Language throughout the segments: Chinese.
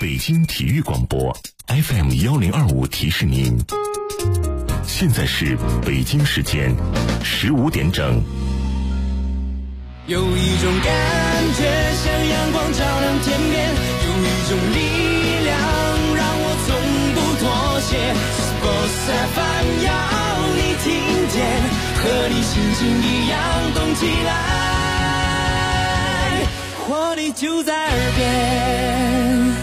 北京体育广播 FM1025提示您，现在是北京时间15点整。 有一种感觉像阳光照亮天边，有一种力量让我从不妥协。Sports FM 要你听见，和你心情一样动起来，活力就在耳边。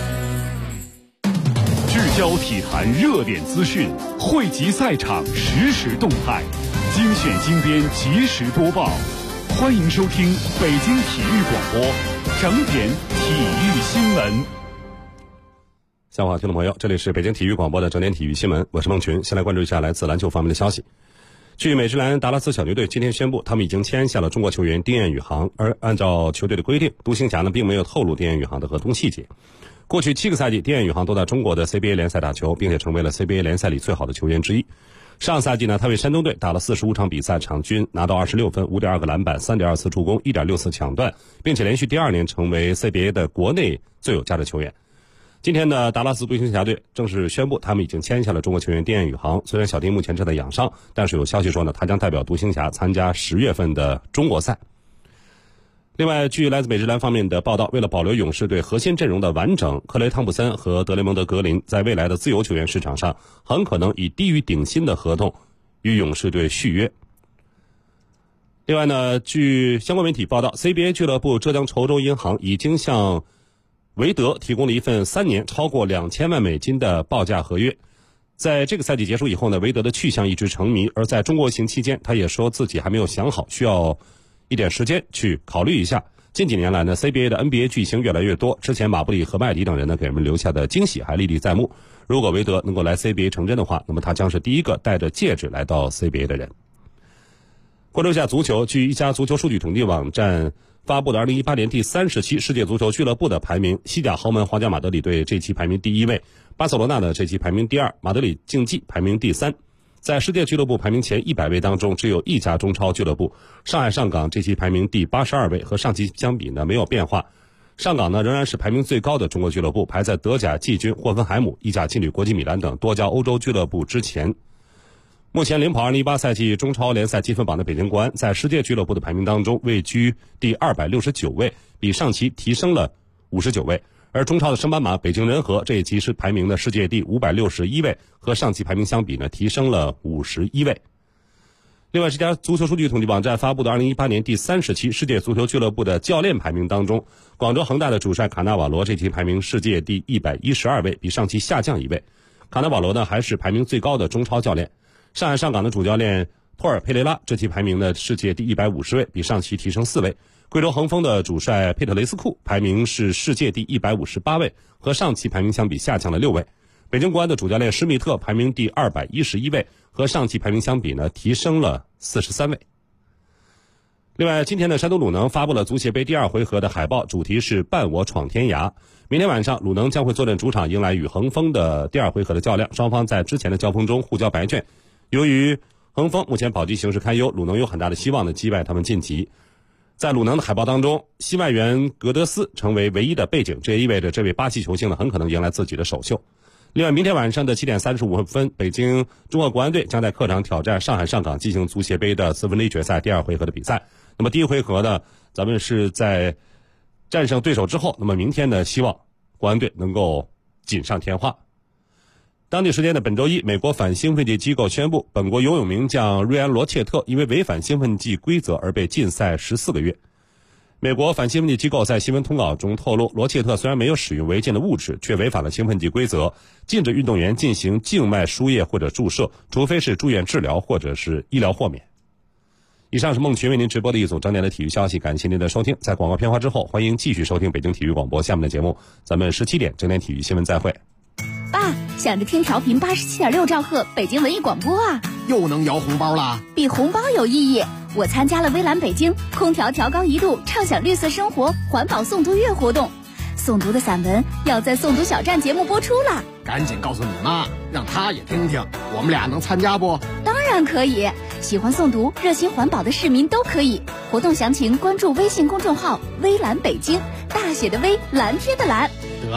聚焦体坛热点资讯，汇集赛场实时动态，精选精编及时播报。欢迎收听北京体育广播整点体育新闻。 下午好，听众朋友，这里是北京体育广播的整点体育新闻，我是孟群。先来关注一下来自篮球方面的消息。据美职篮达拉斯小牛队今天宣布，他们已经签下了中国球员丁彦雨航，而按照球队的规定，独行侠呢并没有透露丁彦雨航的合同细节。过去7个赛季，丁彦雨航都在中国的 CBA 联赛打球，并且成为了 CBA 联赛里最好的球员之一。上赛季呢，他为山东队打了45场比赛，场均拿到26分、5.2个篮板、3.2次助攻、1.6次抢断，并且连续第2年成为 CBA 的国内最有价值球员。今天呢，达拉斯独行侠队正式宣布，他们已经签下了中国球员丁彦雨航。虽然小丁目前正在养伤，但是有消息说呢，他将代表独行侠参加10月份的中国赛。另外，据来自美职篮方面的报道，为了保留勇士队核心阵容的完整，克雷·汤普森和德雷蒙德·格林在未来的自由球员市场上很可能以低于顶薪的合同与勇士队续约。另外呢，据相关媒体报道， CBA 俱乐部浙江稠州银行已经向韦德提供了一份3年超过2000万美金的报价合约。在这个赛季结束以后呢，韦德的去向一直成谜，而在中国行期间，他也说自己还没有想好，需要一点时间去考虑一下。近几年来呢 ，CBA 的 NBA 巨星越来越多，之前马布里和麦迪等人呢给人们留下的惊喜还历历在目。如果韦德能够来 CBA 成真的话，那么他将是第一个带着戒指来到 CBA 的人。关注一下足球，据一家足球数据统计网站发布的2018年第30期世界足球俱乐部的排名，西甲豪门皇家马德里队这期排名第1位，巴塞罗那的这期排名第2，马德里竞技排名第3。在世界俱乐部排名前100位当中，只有一家中超俱乐部，上海上港这期排名第82位，和上期相比呢没有变化。上港呢仍然是排名最高的中国俱乐部，排在德甲季军霍芬海姆、意甲劲旅国际米兰等多家欧洲俱乐部之前。目前领跑2018赛季中超联赛积分榜的北京国安，在世界俱乐部的排名当中位居第269位，比上期提升了59位。而中超的升班马北京人和这一期是排名的世界第561位，和上期排名相比呢提升了51位。另外，这家足球数据统计网站发布的2018年第30期世界足球俱乐部的教练排名当中，广州恒大的主帅卡纳瓦罗这期排名世界第112位，比上期下降1位。卡纳瓦罗呢还是排名最高的中超教练。上海上港的主教练托尔佩雷拉这期排名的世界第150位，比上期提升4位。贵州恒丰的主帅佩特雷斯库排名是世界第158位，和上期排名相比下降了6位。北京国安的主教练施密特排名第211位，和上期排名相比呢提升了43位。另外，今天的山东鲁能发布了足协杯第2回合的海报，主题是伴我闯天涯。明天晚上鲁能将会坐镇主场迎来与恒丰的第2回合的较量，双方在之前的交锋中互交白卷。由于恒丰目前保级形势堪忧，鲁能有很大的希望的击败他们晋级。在鲁能的海报当中，西外援格德斯成为唯一的背景，这也意味着这位巴西球星呢很可能迎来自己的首秀。另外，明天晚上的7点35分，北京中赫国安队将在客场挑战上海上港，进行足协杯的4分之一决赛第2回合的比赛。那么第1回合呢，咱们是在战胜对手之后，那么明天呢，希望国安队能够锦上添花。当地时间的本周一，美国反兴奋剂机构宣布，本国游泳名将瑞安·罗切特因为违反兴奋剂规则而被禁赛14个月。美国反兴奋剂机构在新闻通稿中透露，罗切特虽然没有使用违禁的物质，却违反了兴奋剂规则，禁止运动员进行静脉输液或者注射，除非是住院治疗或者是医疗豁免。以上是孟群为您直播的一组整点的体育消息，感谢您的收听。在广告片花之后，欢迎继续收听北京体育广播下面的节目，咱们17点整点体育新闻再会。 爸，想着听调频87.6兆赫北京文艺广播啊， 又能摇红包啦！ 比红包有意义。我参加了微蓝北京空调调高1度畅享绿色生活环保诵读月活动，诵读的散文要在诵读小站节目播出了。 赶紧告诉你妈，让她也听听，我们俩能参加不？ 当然可以，喜欢诵读热心环保的市民都可以。活动详情关注微信公众号微蓝北京，大写的微，蓝天的蓝。 得嘞，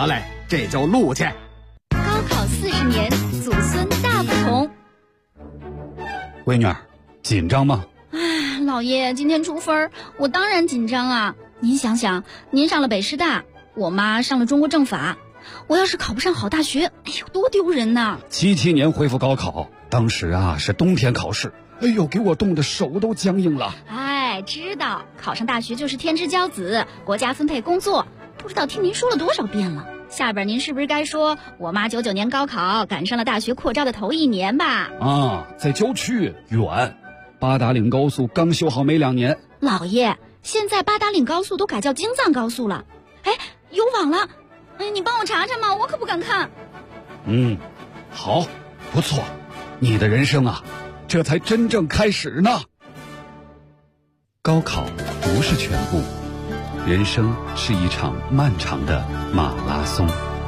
这就录去。 高考40年，祖孙大不同。 闺女儿，紧张吗？ 老爷，今天出分，我当然紧张啊！您想想，您上了北师大，我妈上了中国政法，我要是考不上好大学，哎呦，多丢人呐 ！77年恢复高考，当时啊是冬天考试，哎呦，给我冻得手都僵硬了。 哎，知道考上大学就是天之骄子，国家分配工作，不知道听您说了多少遍了。下边您是不是该说我妈99年高考赶上了大学扩招的头1年吧？ 啊，在郊区远，八达岭高速刚修好没2年。 老爷，现在八达岭高速都改叫京藏高速了，哎，有网了，你帮我查查嘛，我可不敢看。 好，不错，你的人生啊，这才真正开始呢。高考不是全部，人生是一场漫长的马拉松。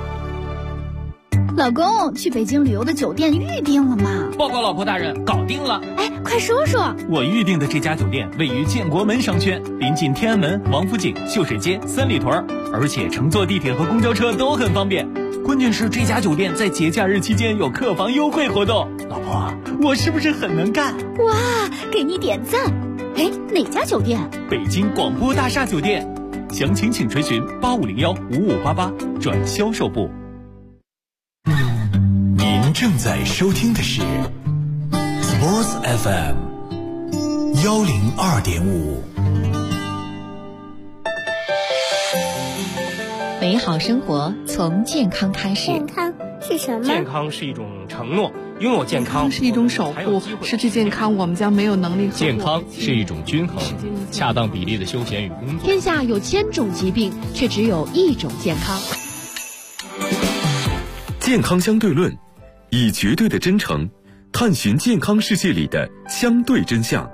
老公，去北京旅游的酒店预定了吗？ 报告老婆大人，搞定了。 哎，快说说。 我预定的这家酒店位于建国门商圈，临近天安门、王府井、秀水街、三里屯，而且乘坐地铁和公交车都很方便。关键是这家酒店在节假日期间有客房优惠活动。老婆，我是不是很能干？ 哇，给你点赞。哎，哪家酒店？ 北京广播大厦酒店。详情请垂询8501-5588转销售部。 您正在收听的是 Sports FM 102.5。 美好生活从健康开始。 健康是什么？ 健康是一种承诺，拥有健康是一种守护，失去健康我们将没有能力。 健康是一种均衡，恰当比例的休闲与工作。 天下有1000种疾病，却只有1种健康。 健康相对论，以绝对的真诚探寻健康世界里的相对真相。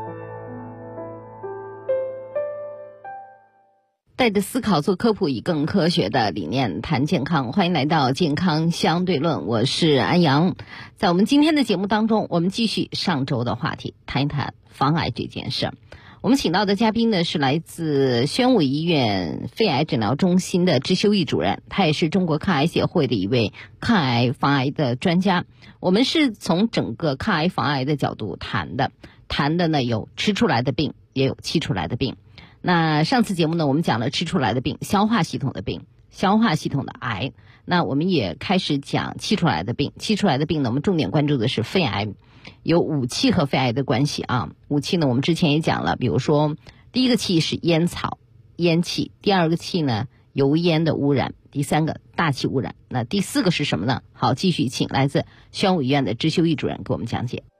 带着思考做科普，以更科学的理念谈健康。欢迎来到健康相对论，我是安阳。在我们今天的节目当中，我们继续上周的话题，谈一谈防癌这件事。我们请到的嘉宾呢是来自宣武医院肺癌诊疗中心的支修义主任，他也是中国抗癌协会的一位抗癌防癌的专家。我们是从整个抗癌防癌的角度谈的呢有吃出来的病，也有气出来的病。那上次节目呢，我们讲了吃出来的病，消化系统的病，消化系统的癌。那我们也开始讲气出来的病，气出来的病呢，我们重点关注的是肺癌，有武气和肺癌的关系啊。武气呢，我们之前也讲了，比如说第一个气是烟草、烟气，第二个气呢油烟的污染，第3个大气污染，那第4个是什么呢？好，继续请来自宣武医院的支修义主任给我们讲解。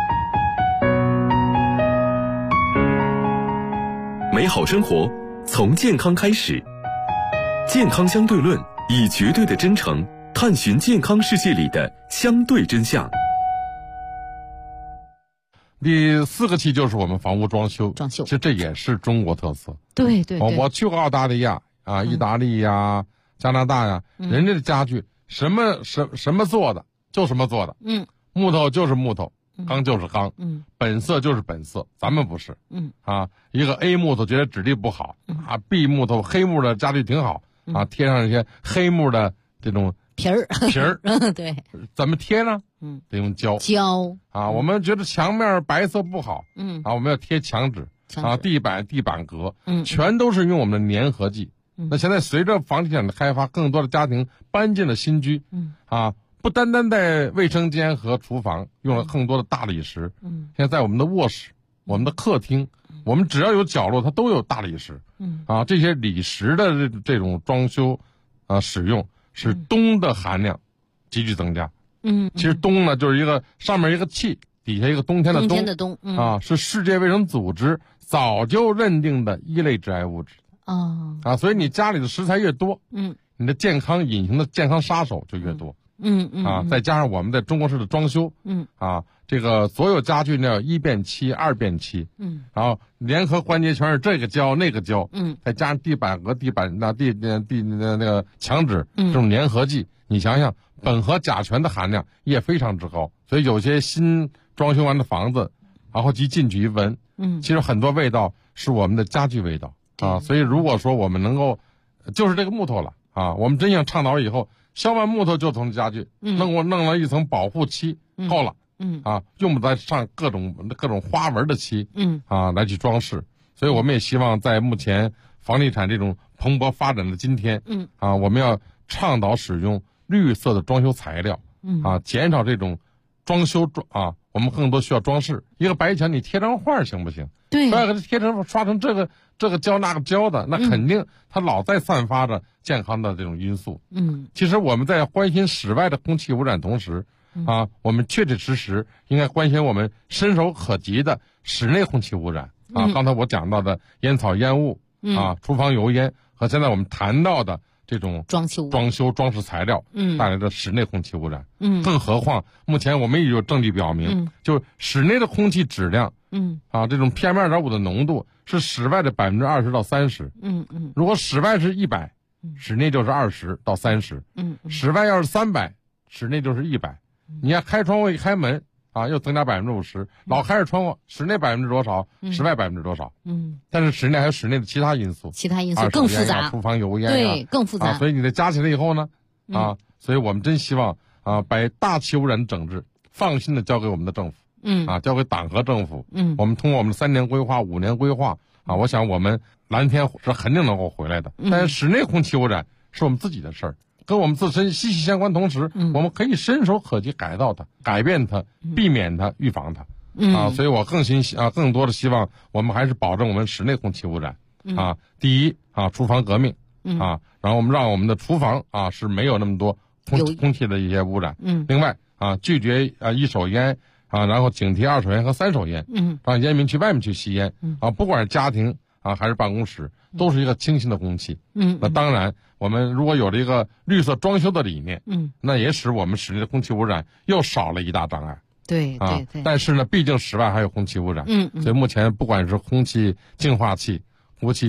美好生活从健康开始，健康相对论，以绝对的真诚探寻健康世界里的相对真相。 第4个气就是我们房屋装修，其实这也是中国特色。 对对对， 我去过澳大利亚啊、意大利呀、加拿大呀，人家的家具什么做的就什么做的，木头就是木头，钢就是钢，本色就是本色，咱们不是，一个 A 木头觉得质地不好，B 木头黑木的家具挺好，贴上一些黑木的这种皮儿，对， 怎么贴呢？得用胶我们觉得墙面白色不好，我们要贴墙纸地板革，全都是用我们的粘合剂。那现在随着房地产的开发，更多的家庭搬进了新居，不单单在卫生间和厨房用了更多的大理石，现在在我们的卧室、我们的客厅，我们只要有角落它都有大理石，这些理石的这种装修使用使氡的含量急剧增加。其实氡呢就是一个上面一个气，底下一个冬天的冬，是世界卫生组织早就认定的1类致癌物质。所以你家里的食材越多，你的健康隐形的健康杀手就越多。再加上我们在中国式的装修，这个所有家具呢1变7、2变7，然后联合环节全是这个胶那个胶，再加上地板和地板那个墙纸这种粘合剂，你想想苯和甲醛的含量也非常之高，所以有些新装修完的房子，然后一进去一闻，其实很多味道是我们的家具味道所以如果说我们能够就是这个木头了啊，我们真想倡导以后削完木头就从家具，弄了一层保护漆，够了，啊，用不再上各种花纹的漆，啊，来去装饰。所以我们也希望在目前房地产这种蓬勃发展的今天，啊，我们要倡导使用绿色的装修材料，啊，减少这种装修啊，我们更多需要装饰。一个白墙你贴张画行不行？对，不要给它贴成刷成这个胶那个胶的，那肯定它老在散发着健康的这种因素。其实我们在关心室外的空气污染同时，啊，我们确确实实应该关心我们伸手可及的室内空气污染。啊，刚才我讲到的烟草烟雾，啊，厨房油烟和现在我们谈到的这种装饰材料，带来的室内空气污染，更何况目前我们也有证据表明，就室内的空气质量，啊，这种 PM2.5 的浓度是室外的20%到30%，如果室外是100，室内就是20到30，室外要是300，室内就是100，你要开窗户一开门。啊，又增加50%，老开着窗户，室内多少，室外多少，但是室内还有室内的其他因素更复杂， 厨房油烟对，更复杂， 所以你再加起来以后呢，啊，所以我们真希望啊，把大气污染的整治放心的交给我们的政府，啊，交给党和政府，我们通过我们3年规划、5年规划，啊，我想我们蓝天是肯定能够回来的，但是室内空气污染是我们自己的事儿。跟我们自身息息相关，同时，我们可以伸手可及改造它、改变它、避免它、预防它。啊，所以我更多的希望我们还是保证我们室内空气污染。啊，第一啊，厨房革命。啊，然后我们让我们的厨房啊是没有那么多空气的一些污染。另外啊，拒绝一手烟啊，然后警惕2手烟和3手烟。让烟民去外面去吸烟。啊，不管是家庭啊还是办公室，都是一个清新的空气。那当然。我们如果有了一个绿色装修的理念，那也使我们室内的空气污染又少了一大障碍。 对， 但是呢，毕竟室外还有空气污染，所以目前不管是空气净化器、空气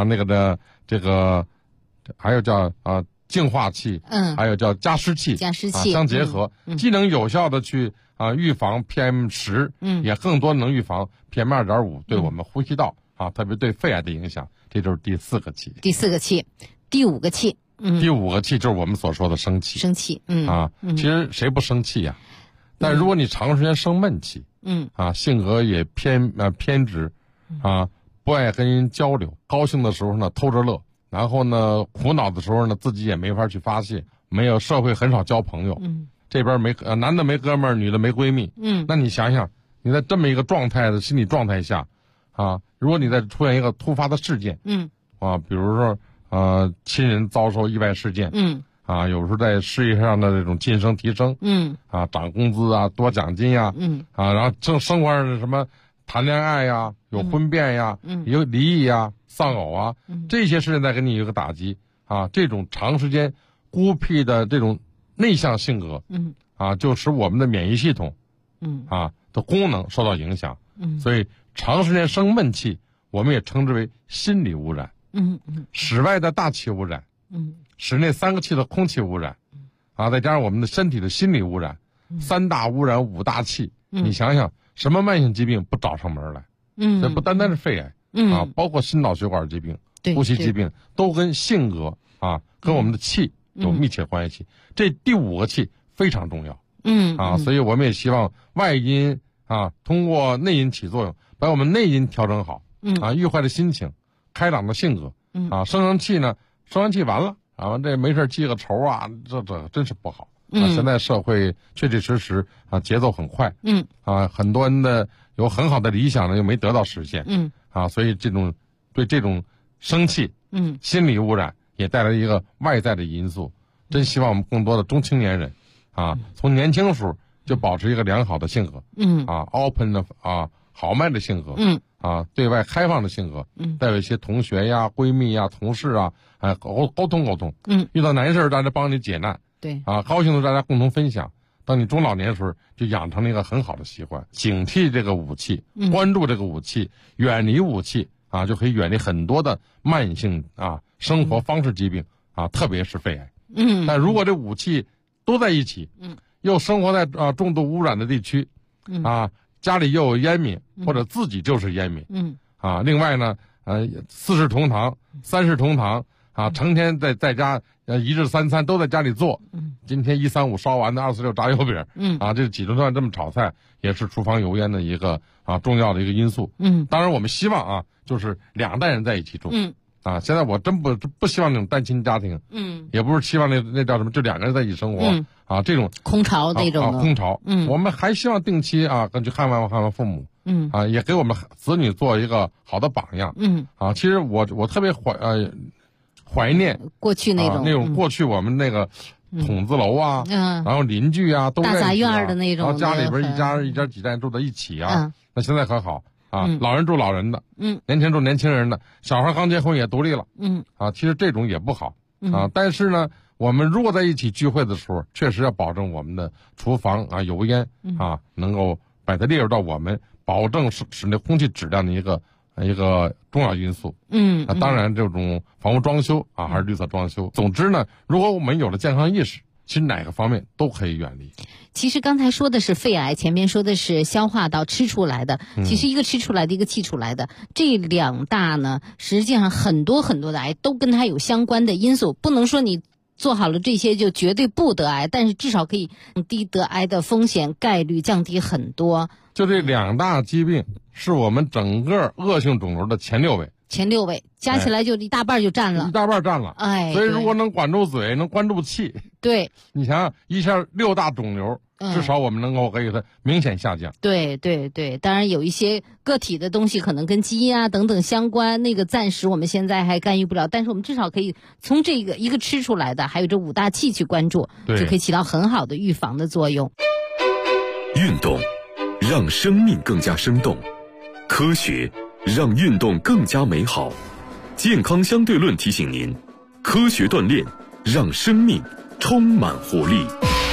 还有叫净化器，还有叫加湿器，相结合，既能有效的去预防 PM10，也更多能预防 PM2.5 对我们呼吸道特别对肺癌的影响。这就是第4个气。 第5个气， 第5个气就是我们所说的生气。其实谁不生气呀？但如果你长时间生闷气，性格也偏执，不爱跟人交流，高兴的时候呢偷着乐，然后呢苦恼的时候呢自己也没法去发泄，没有社会很少交朋友，这边男的没哥们儿，女的没闺蜜，那你想想，你在这么一个心理状态下，如果你再出现一个突发的事件，比如说。亲人遭受意外事件，有时候在事业上的这种晋升提升，涨工资啊，多奖金呀，然后生活上的什么谈恋爱呀，有婚变呀，有离异呀，丧偶啊，这些事情再给你一个打击这种长时间孤僻的这种内向性格，就使我们的免疫系统，的功能受到影响，所以长时间生闷气，我们也称之为心理污染。室外的大气污染，室内3个气的空气污染，再加上我们的身体的心理污染，3大污染5大气，你想想什么慢性疾病不找上门来？这不单单是肺癌，包括心脑血管疾病、呼吸疾病，都跟性格跟我们的气有密切关系。这第5个气非常重要，所以我们也希望外因通过内因起作用，把我们内因调整好，愉快的心情。开朗的性格，生完气完了，这没事记个仇这真是不好。现在社会确确实实节奏很快，很多人有很好的理想呢，又没得到实现，所以对这种生气，心理污染也带来一个外在的因素。真希望我们更多的中青年人，从年轻时候就保持一个良好的性格，open 的豪迈的性格，对外开放的性格，带有一些同学呀、闺蜜呀、同事沟通，遇到难事大家帮你解难， 对， 高兴的大家共同分享。当你中老年的时候，就养成了一个很好的习惯，警惕这个武器，关注这个武器，远离武器就可以远离很多的慢性生活方式疾病特别是肺癌。但如果这武器都在一起，又生活在重度污染的地区，家里又有烟民，或者自己就是烟民，另外呢，4世同堂、3世同堂成天在家一日三餐都在家里做，今天135烧完的246炸油饼，这几顿饭这么炒菜，也是厨房油烟的一个重要的一个因素。当然我们希望就是2代人在一起住。现在我真不希望那种单亲家庭，也不是希望那叫什么，就2个人在一起生活，这种空巢那种的空巢。我们还希望定期根据看望父母，也给我们子女做一个好的榜样。其实我特别怀念过去那种过去我们那个筒子楼然后邻居都大杂院的那种， 然后家里边一家几代人住在一起那现在可好。老人住老人的，年轻人住年轻人的，小孩刚结婚也独立了，其实这种也不好，但是呢，我们如果在一起聚会的时候，确实要保证我们的厨房油烟能够把它列入到我们保证室内空气质量的一个重要因素。当然这种房屋装修还是绿色装修。总之呢，如果我们有了健康意识，其实哪个方面都可以远离。 其实刚才说的是肺癌，前面说的是消化道吃出来的，其实一个吃出来的，一个气出来的，这2大呢，实际上很多的癌都跟它有相关的因素，不能说你做好了这些就绝对不得癌，但是至少可以降低得癌的风险概率，降低很多。 就这2大疾病是我们整个恶性肿瘤的前6位加起来就一大半就占了， 所以如果能管住嘴，能关住气， 对， 你想想一下6大肿瘤，至少我们能够给它明显下降。 对，当然有一些个体的东西可能跟基因等等相关，那个暂时我们现在还干预不了，但是我们至少可以从这个一个吃出来的，还有这5大气去关注，就可以起到很好的预防的作用。 运动让生命更加生动，科学让运动更加美好。健康相对论提醒您，科学锻炼让生命充满活力。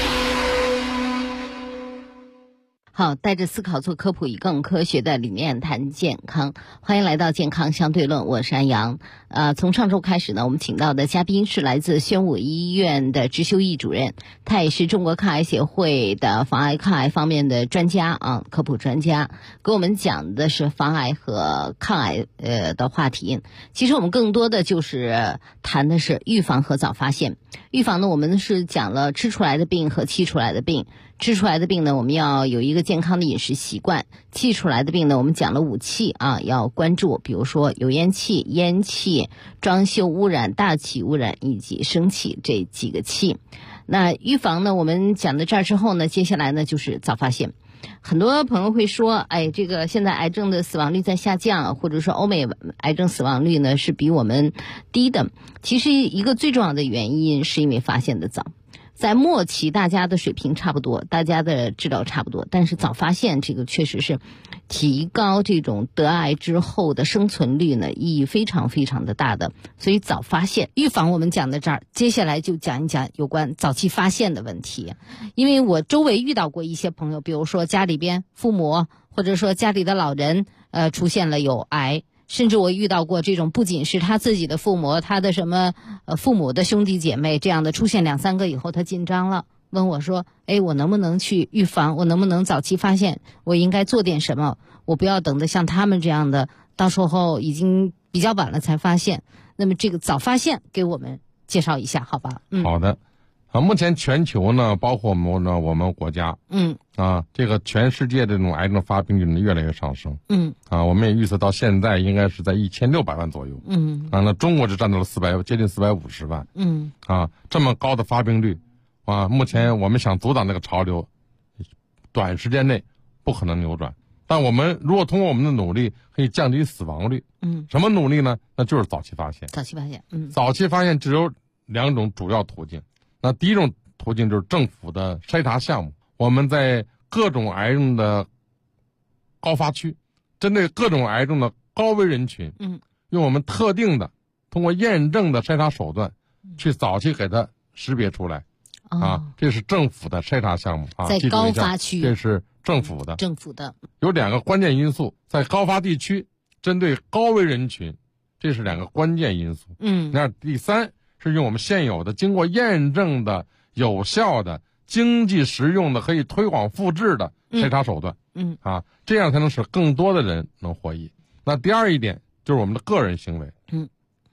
好，带着思考做科普，以更科学的理念谈健康。欢迎来到健康相对论，我是安阳。从上周开始呢，我们请到的嘉宾是来自宣武医院的支修义主任，他也是中国抗癌协会的防癌抗癌方面的专家科普专家，给我们讲的是防癌和抗癌的话题。其实我们更多的就是谈的是预防和早发现。预防呢，我们是讲了吃出来的病和气出来的病。吃出来的病呢，我们要有一个健康的饮食习惯；气出来的病呢，我们讲了5气要关注，比如说油烟气、烟气、装修污染、大气污染以及生气这几个气。那预防呢，我们讲到这儿之后呢，接下来呢就是早发现。很多朋友会说，这个现在癌症的死亡率在下降，或者说欧美癌症死亡率呢是比我们低的。其实一个最重要的原因是因为发现的早。在末期大家的水平差不多，大家的治疗差不多，但是早发现这个确实是提高这种得癌之后的生存率呢，意义非常非常的大的。所以早发现预防我们讲到这儿，接下来就讲一讲有关早期发现的问题。因为我周围遇到过一些朋友，比如说家里边父母或者说家里的老人出现了有癌，甚至我遇到过这种不仅是他自己的父母，他的什么父母的兄弟姐妹这样的出现2、3个以后，他紧张了，问我说我能不能去预防，我能不能早期发现，我应该做点什么，我不要等得像他们这样的到时候已经比较晚了才发现。那么这个早发现给我们介绍一下好吧？ 好的。目前全球呢，包括我们国家，这个全世界这种癌症发病率呢越来越上升，我们也预测到现在应该是在1600万左右，那中国只占到了接近450万，这么高的发病率，目前我们想阻挡这个潮流，短时间内不可能扭转，但我们如果通过我们的努力可以降低死亡率，什么努力呢？那就是早期发现。早期发现只有2种主要途径。那第一种途径就是政府的筛查项目，我们在各种癌症的高发区，针对各种癌症的高危人群，用我们特定的通过验证的筛查手段，去早期给它识别出来，这是政府的筛查项目在高发区， 这是政府的有2个关键因素，在高发地区针对高危人群，这是2个关键因素。那第3是用我们现有的经过验证的有效的经济实用的可以推广复制的筛查手段，这样才能使更多的人能获益。那第2一点就是我们的个人行为，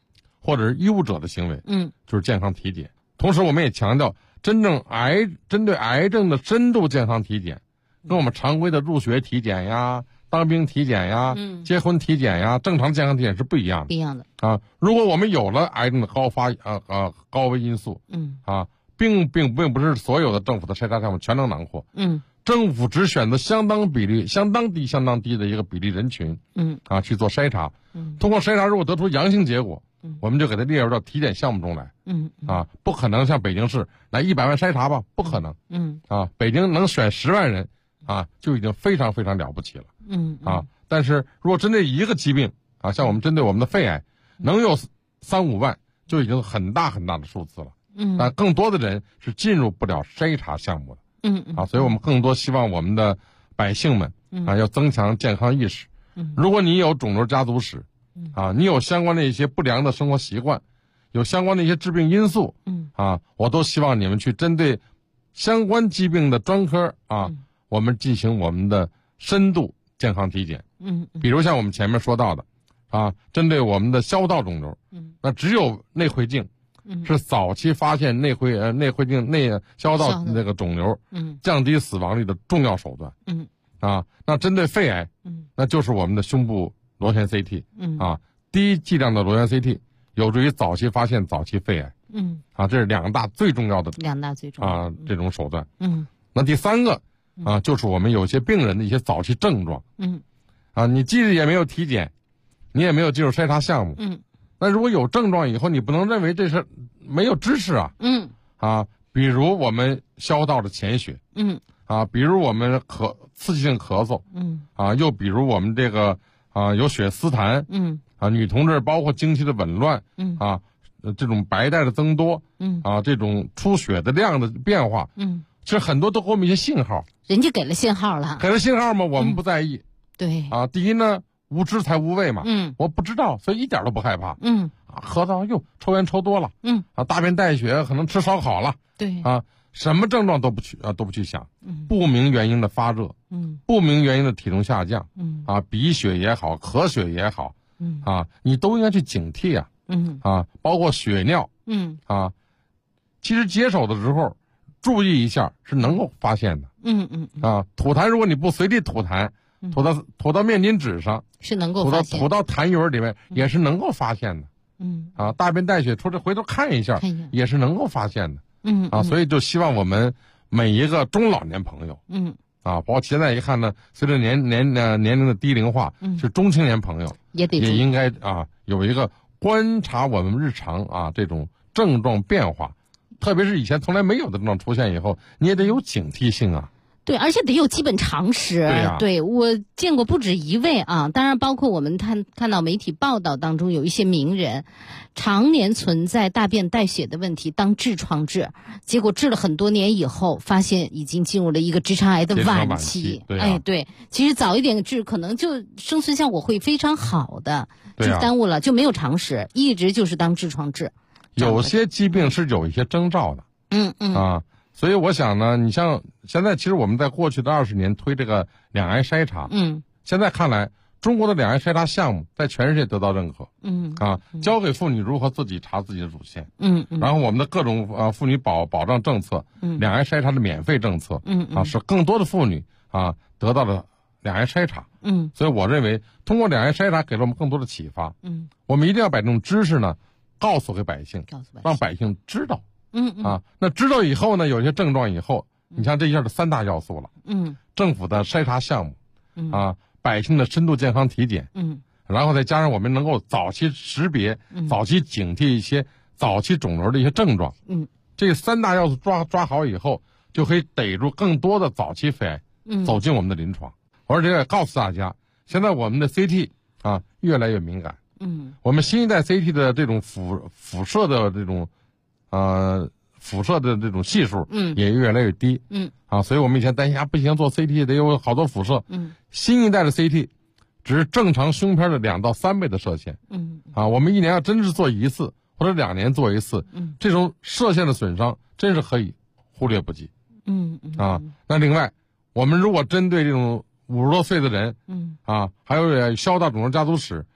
或者是医务者的行为，就是健康体检。同时我们也强调，针对癌症的深度健康体检，跟我们常规的入学体检呀、当兵体检呀、结婚体检呀、正常健康体检是不一样的。 不一样的啊！如果我们有了癌症的高危因素，并不是所有的政府的筛查项目全能囊括，政府只选择相当低的一个比例人群，去做筛查，通过筛查如果得出阳性结果，我们就给它列入到体检项目中来，不可能像北京市来100万筛查吧，不可能，北京能选10万人，就已经非常非常了不起了，但是如果针对一个疾病，像我们针对我们的肺癌，能有3-5万，就已经很大很大的数字了，但更多的人是进入不了筛查项目的，所以我们更多希望我们的百姓们，要增强健康意识，如果你有肿瘤家族史，你有相关的一些不良的生活习惯，有相关的一些致病因素，我都希望你们去针对相关疾病的专科，我们进行我们的深度健康体检，比如像我们前面说到的，针对我们的消道肿瘤，那只有内窥镜，是早期发现内窥镜消道那个肿瘤，降低死亡率的重要手段，那针对肺癌，那就是我们的胸部螺旋 CT，低剂量的螺旋 CT 有助于早期发现早期肺癌，这是两大最重要的这种手段，那第3个就是我们有些病人的一些早期症状，你既也没有体检，你也没有进入筛查项目，那如果有症状以后，你不能认为这是没有知识比如我们消道的潜血，比如我们刺激性咳嗽，又比如我们这个有血丝痰，女同志包括经期的紊乱，这种白带的增多，这种出血的量的变化，其实很多都给我们一些信号， 人家给了信号了， 给了信号嘛，我们不在意， 对第一呢，无知才无畏嘛，我不知道，所以一点都不害怕，咳嗽抽烟抽多了，大便带血，可能吃烧烤了， 对什么症状都不去想，不明原因的发热，不明原因的体重下降，鼻血也好，咳血也好，你都应该去警惕包括血尿，其实解手的时候注意一下是能够发现的，吐痰如果你不随地吐痰，吐到面巾纸上是能够发现， 吐到痰盂里面也是能够发现的，大便带血回头看一下也是能够发现的。所以就希望我们每一个中老年朋友，包括现在一看呢，随着年龄的低龄化，是中青年朋友也应该有一个观察我们日常这种症状变化，特别是以前从来没有的症状出现以后，你也得有警惕性对，而且得有基本常识。对，我见过不止一位当然包括我们看到媒体报道当中有一些名人，常年存在大便带血的问题，当痔疮治，结果治了很多年以后，发现已经进入了一个直肠癌的晚期。对，其实早一点治，可能就生存效果会非常好的，就耽误了，就没有常识，一直就是当痔疮治。 有些疾病是有一些征兆的，所以我想呢，你像现在其实我们在过去的20年推这个两癌筛查，现在看来中国的两癌筛查项目在全世界得到认可，教给妇女如何自己查自己的乳腺，然后我们的各种妇女保障政策，两癌筛查的免费政策，使更多的妇女得到了两癌筛查，所以我认为通过两癌筛查给了我们更多的启发，我们一定要把这种知识呢告诉给百姓，让百姓知道。那知道以后呢，有些症状以后，你像这一下的3大要素了，政府的筛查项目，百姓的深度健康体检，然后再加上我们能够早期识别、早期警惕一些早期肿瘤的一些症状，这3大要素抓好以后，就可以逮住更多的早期肺癌走进我们的临床。而且也告诉大家，现在我们的 CT 越来越敏感，我们新一代 CT 的这种辐射的这种系数也越来越低，所以我们以前担心不行，做 CT 得有好多辐射，新一代的 CT 只是正常胸片的2到3倍的射线，我们1年要真是做1次或者2年做1次，这种射线的损伤真是可以忽略不计，那另外我们如果针对这种50多岁的人，还有消道肿瘤家族史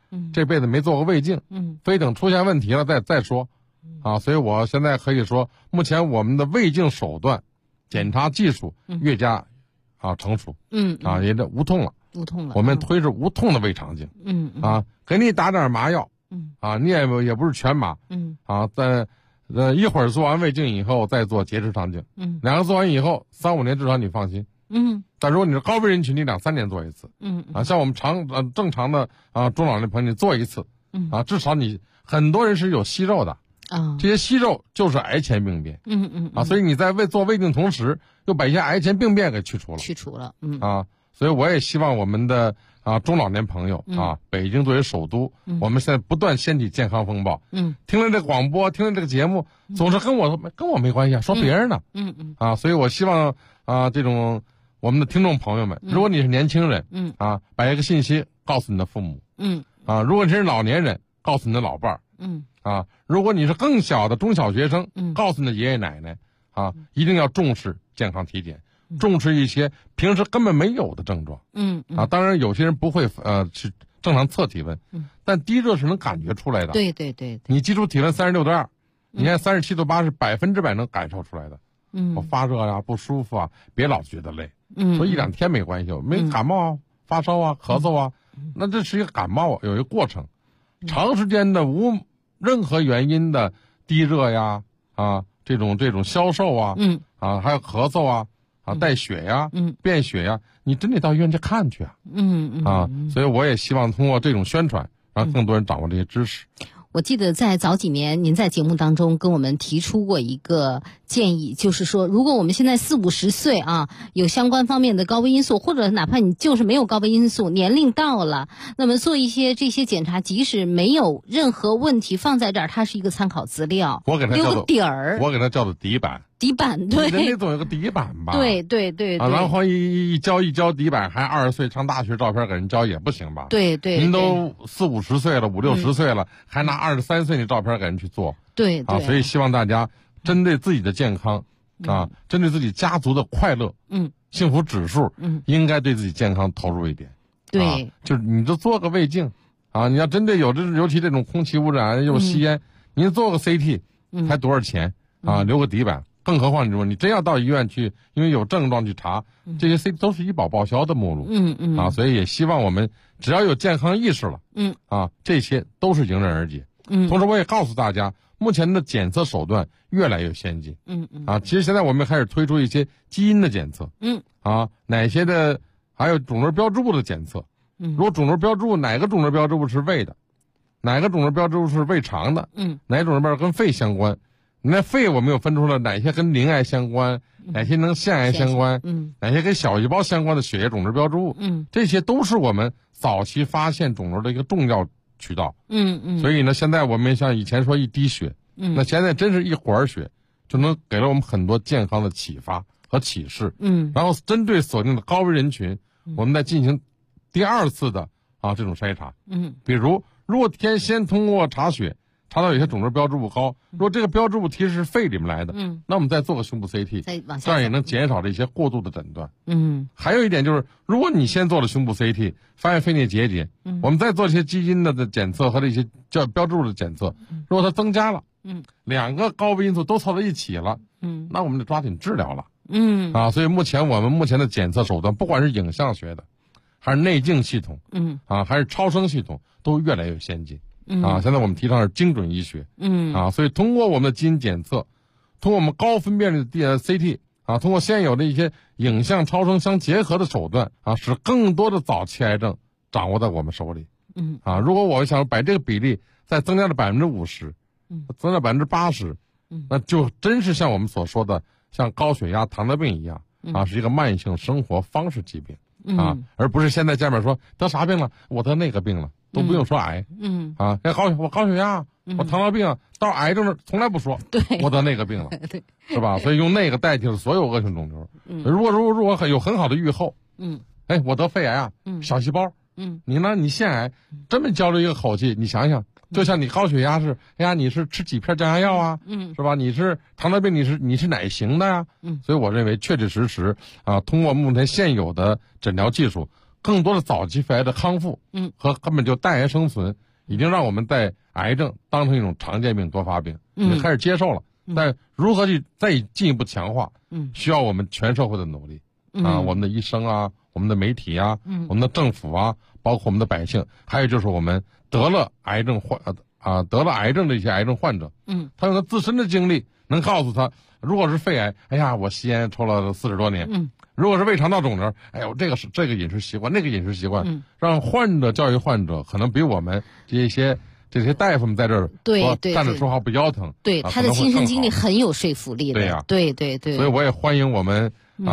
这辈子没做过胃镜，非等出现问题了再说，所以我现在可以说，目前我们的胃镜手段、检查技术越加成熟，也这无痛了，我们推是无痛的胃肠镜，给你打点麻药，你也不是全麻，在一会儿做完胃镜以后再做结直肠镜，2个做完以后3-5年至少你放心，但如果你是高危人群，你2-3年做一次，像我们正常的中老年朋友你做一次，至少你很多人是有息肉的，这些息肉就是癌前病变，所以你在做胃镜同时又把一些癌前病变给去除了，所以我也希望我们的中老年朋友北京作为首都，我们现在不断掀起健康风暴，听了这个广播，听了这个节目，总是跟我没关系说别人呢，所以我希望这种我们的听众朋友们，如果你是年轻人，把一个信息告诉你的父母，如果你是老年人，告诉你的老伴儿，如果你是更小的中小学生，告诉你的爷爷奶奶，一定要重视健康体检，重视一些平时根本没有的症状，当然有些人不会去正常测体温，但低热是能感觉出来的， 对， 你基础体温36.2，你看37度8是100%能感受出来的，我发热呀不舒服啊，别老觉得累，说1-2天没关系，没感冒发烧咳嗽那这是一个感冒有一个过程，长时间的无任何原因的低热呀这种消瘦还有咳嗽带血呀便血呀，你真得到医院去看去所以我也希望通过这种宣传让更多人掌握这些知识。 我记得在早几年您在节目当中跟我们提出过一个建议，就是说如果我们现在40-50岁有相关方面的高危因素，或者哪怕你就是没有高危因素，年龄到了，那么做一些这些检查，即使没有任何问题，放在这儿它是一个参考资料， 我给它留个底儿， 我给它叫做底板， 对， 人得总有个底板吧， 对然后一交底板，还20岁上大学照片给人交也不行吧， 对， 您都40-50岁了50-60岁了，还拿23岁的照片给人去做， 对所以希望大家针对自己的健康针对自己家族的快乐幸福指数应该对自己健康投入一点， 对， 就是你就做个胃镜你要针对尤其这种空气污染又吸烟，您做个 CT 才多少钱留个底板，更何况你真要到医院去，因为有症状去查，这些 CT 都是医保报销的目录，所以也希望我们只要有健康意识了，这些都是迎刃而解。同时我也告诉大家，目前的检测手段越来越先进，其实现在我们开始推出一些基因的检测，哪些的还有肿瘤标志物的检测，如果肿瘤标志物哪个肿瘤标志物是胃的，哪个肿瘤标志物是胃肠的，哪个肿瘤标志跟肺相关。那肺我们又分出了哪些跟鳞癌相关，哪些能腺癌相关，哪些跟小细胞相关的血液肿瘤标志物，这些都是我们早期发现肿瘤的一个重要渠道。所以呢，现在我们像以前说一滴血，那现在真是一管血，就能给了我们很多健康的启发和启示。然后针对锁定的高危人群，我们再进行第2次的这种筛查。比如果先通过查血查到有些肿瘤标志物高，如果这个标志物其实是肺里面来的，那我们再做个胸部 CT， 这样也能减少这些过度的诊断。还有一点就是，如果你先做了胸部 CT， 发现肺内结节，我们再做一些基因的检测和这些叫标志物的检测，如果它增加了，2个高危因素都凑到一起了，那我们得抓紧治疗了。所以我们目前的检测手段，不管是影像学的，还是内镜系统，还是超声系统，都越来越先进。现在我们提倡是精准医学，所以通过我们的基因检测，通过我们高分辨率的 CT，通过现有的一些影像、超声相结合的手段，使更多的早期癌症掌握在我们手里。如果我想把这个比例再增加了50%，增加80%，那就真是像我们所说的，像高血压、糖尿病一样，是一个慢性生活方式疾病，而不是现在家长说得啥病了，我得那个病了。都不用说癌，我高血压，我糖尿病，到癌症这从来不说，我得那个病了，是吧？所以用那个代替了所有恶性肿瘤。如果有很好的预后，我得肺癌小细胞，你呢？你腺癌，这么交流一个口气，你想想，就像你高血压是，你是吃几片降压药是吧？你是糖尿病，你是哪型的呀？所以我认为确确实实通过目前现有的诊疗技术更多的早期肺癌的康复，和根本就淡癌生存，已经让我们在癌症当成一种常见病、多发病，也开始接受了。但如何去再进一步强化，需要我们全社会的努力啊，我们的医生啊，我们的媒体啊，我们的政府啊，包括我们的百姓，还有就是我们得了癌症的一些癌症患者，他用他自身的经历能告诉他，如果是肺癌，哎呀，我吸烟抽了40多年，如果是胃肠道肿瘤，哎呦，这个饮食习惯，那个饮食习惯，让患者教育患者，可能比我们这些大夫们在这儿站着说话不腰疼， 对他的亲身经历很有说服力的。 对呀， 对。 所以我也欢迎我们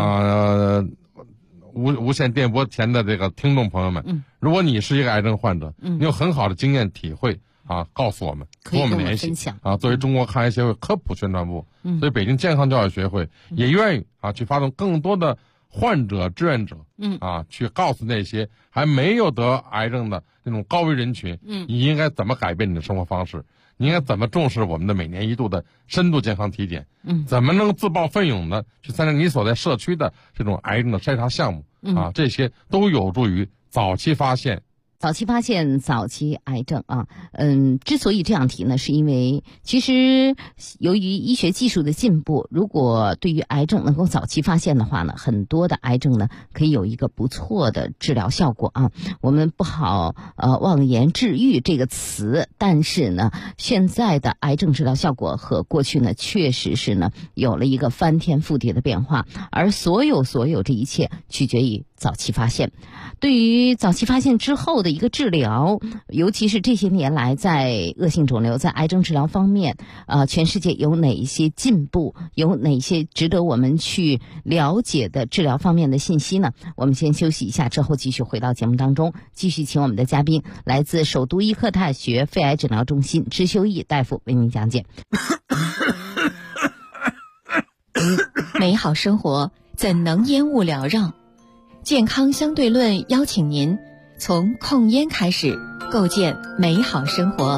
无线电波前的这个听众朋友们，如果你是一个癌症患者，你有很好的经验体会啊，告诉我们， 跟我们联系啊。作为中国抗癌协会科普宣传部，所以北京健康教育学会也愿意去发动更多的患者志愿者，去告诉那些还没有得癌症的那种高危人群，你应该怎么改变你的生活方式，你应该怎么重视我们的每年1度的深度健康体检，怎么能自报奋勇的去参加你所在社区的这种癌症的筛查项目，这些都有助于早期发现， 早期癌症啊。之所以这样提呢，是因为其实由于医学技术的进步，如果对于癌症能够早期发现的话呢，很多的癌症呢可以有一个不错的治疗效果啊。我们不好妄言治愈这个词，但是呢，现在的癌症治疗效果和过去呢确实是呢有了一个翻天覆地的变化，而所有这一切取决于早期发现。对于早期发现之后的一个治疗，尤其是这些年来在恶性肿瘤在癌症治疗方面，全世界有哪一些进步，有哪些值得我们去了解的治疗方面的信息呢？我们先休息一下，之后继续回到节目当中，继续请我们的嘉宾来自首都医科大学肺癌诊疗中心支修义大夫为您讲解。 美好生活怎能烟雾缭绕？健康相对论邀请您从控烟开始，构建美好生活。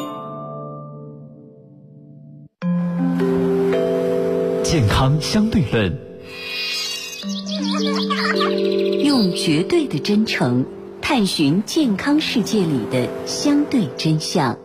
健康相对论， 用绝对的真诚探寻健康世界里的相对真相。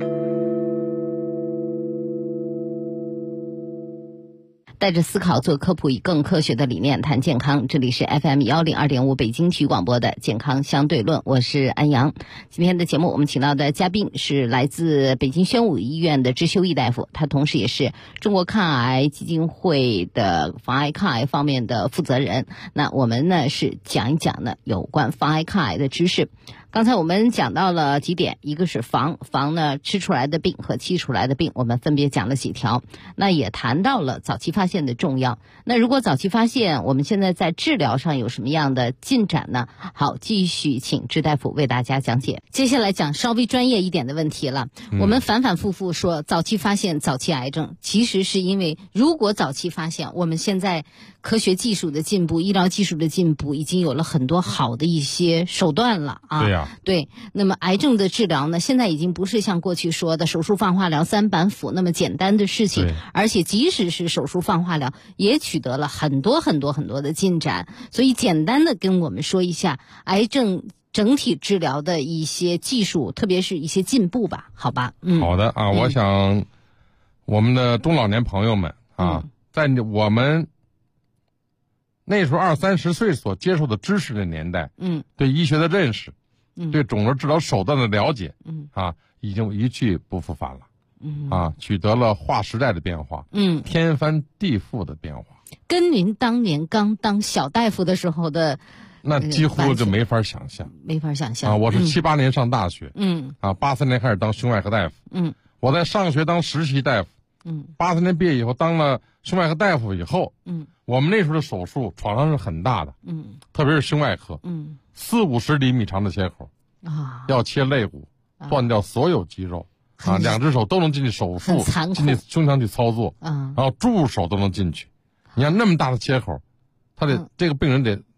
带着思考做科普，以更科学的理念谈健康。这里是 FM102.5 北京体育广播的健康相对论，我是安阳。今天的节目我们请到的嘉宾是来自北京宣武医院的支修义大夫，他同时也是中国抗癌基金会的防癌抗癌方面的负责人。那我们呢是讲一讲呢有关防癌抗癌的知识。刚才我们讲到了几点，一个是防呢吃出来的病和期出来的病，我们分别讲了几条。那也谈到了早期发现的重要。那如果早期发现，我们现在在治疗上有什么样的进展呢？好，继续请支大夫为大家讲解。接下来讲稍微专业一点的问题了。我们反反复复说早期发现早期癌症，其实是因为如果早期发现，我们现在科学技术的进步，医疗技术的进步，已经有了很多好的一些手段了啊。 对呀。 对，那么癌症的治疗呢，现在已经不是像过去说的手术放化疗3板斧那么简单的事情，而且即使是手术放化疗，也取得了很多的进展。所以简单的跟我们说一下癌症整体治疗的一些技术，特别是一些进步吧，好吧？ 好的啊，我想我们的中老年朋友们啊，在我们那时候20-30岁所接受的知识的年代，对医学的认识，对肿瘤治疗手段的了解，已经一去不复返了，取得了划时代的变化，天翻地覆的变化， 跟您当年刚当小大夫的时候的， 那几乎就没法想象，我是78年上大学，83年开始当胸外科大夫，我在上学当实习大夫，83年毕业以后当了胸外科大夫以后，我们那时候的手术床上是很大的，特别是胸外科，40-50厘米长的切口要切肋骨，断掉所有肌肉，2只手都能进去手术，进去胸腔去操作，然后助手都能进去。你看那么大的切口，他这个病人得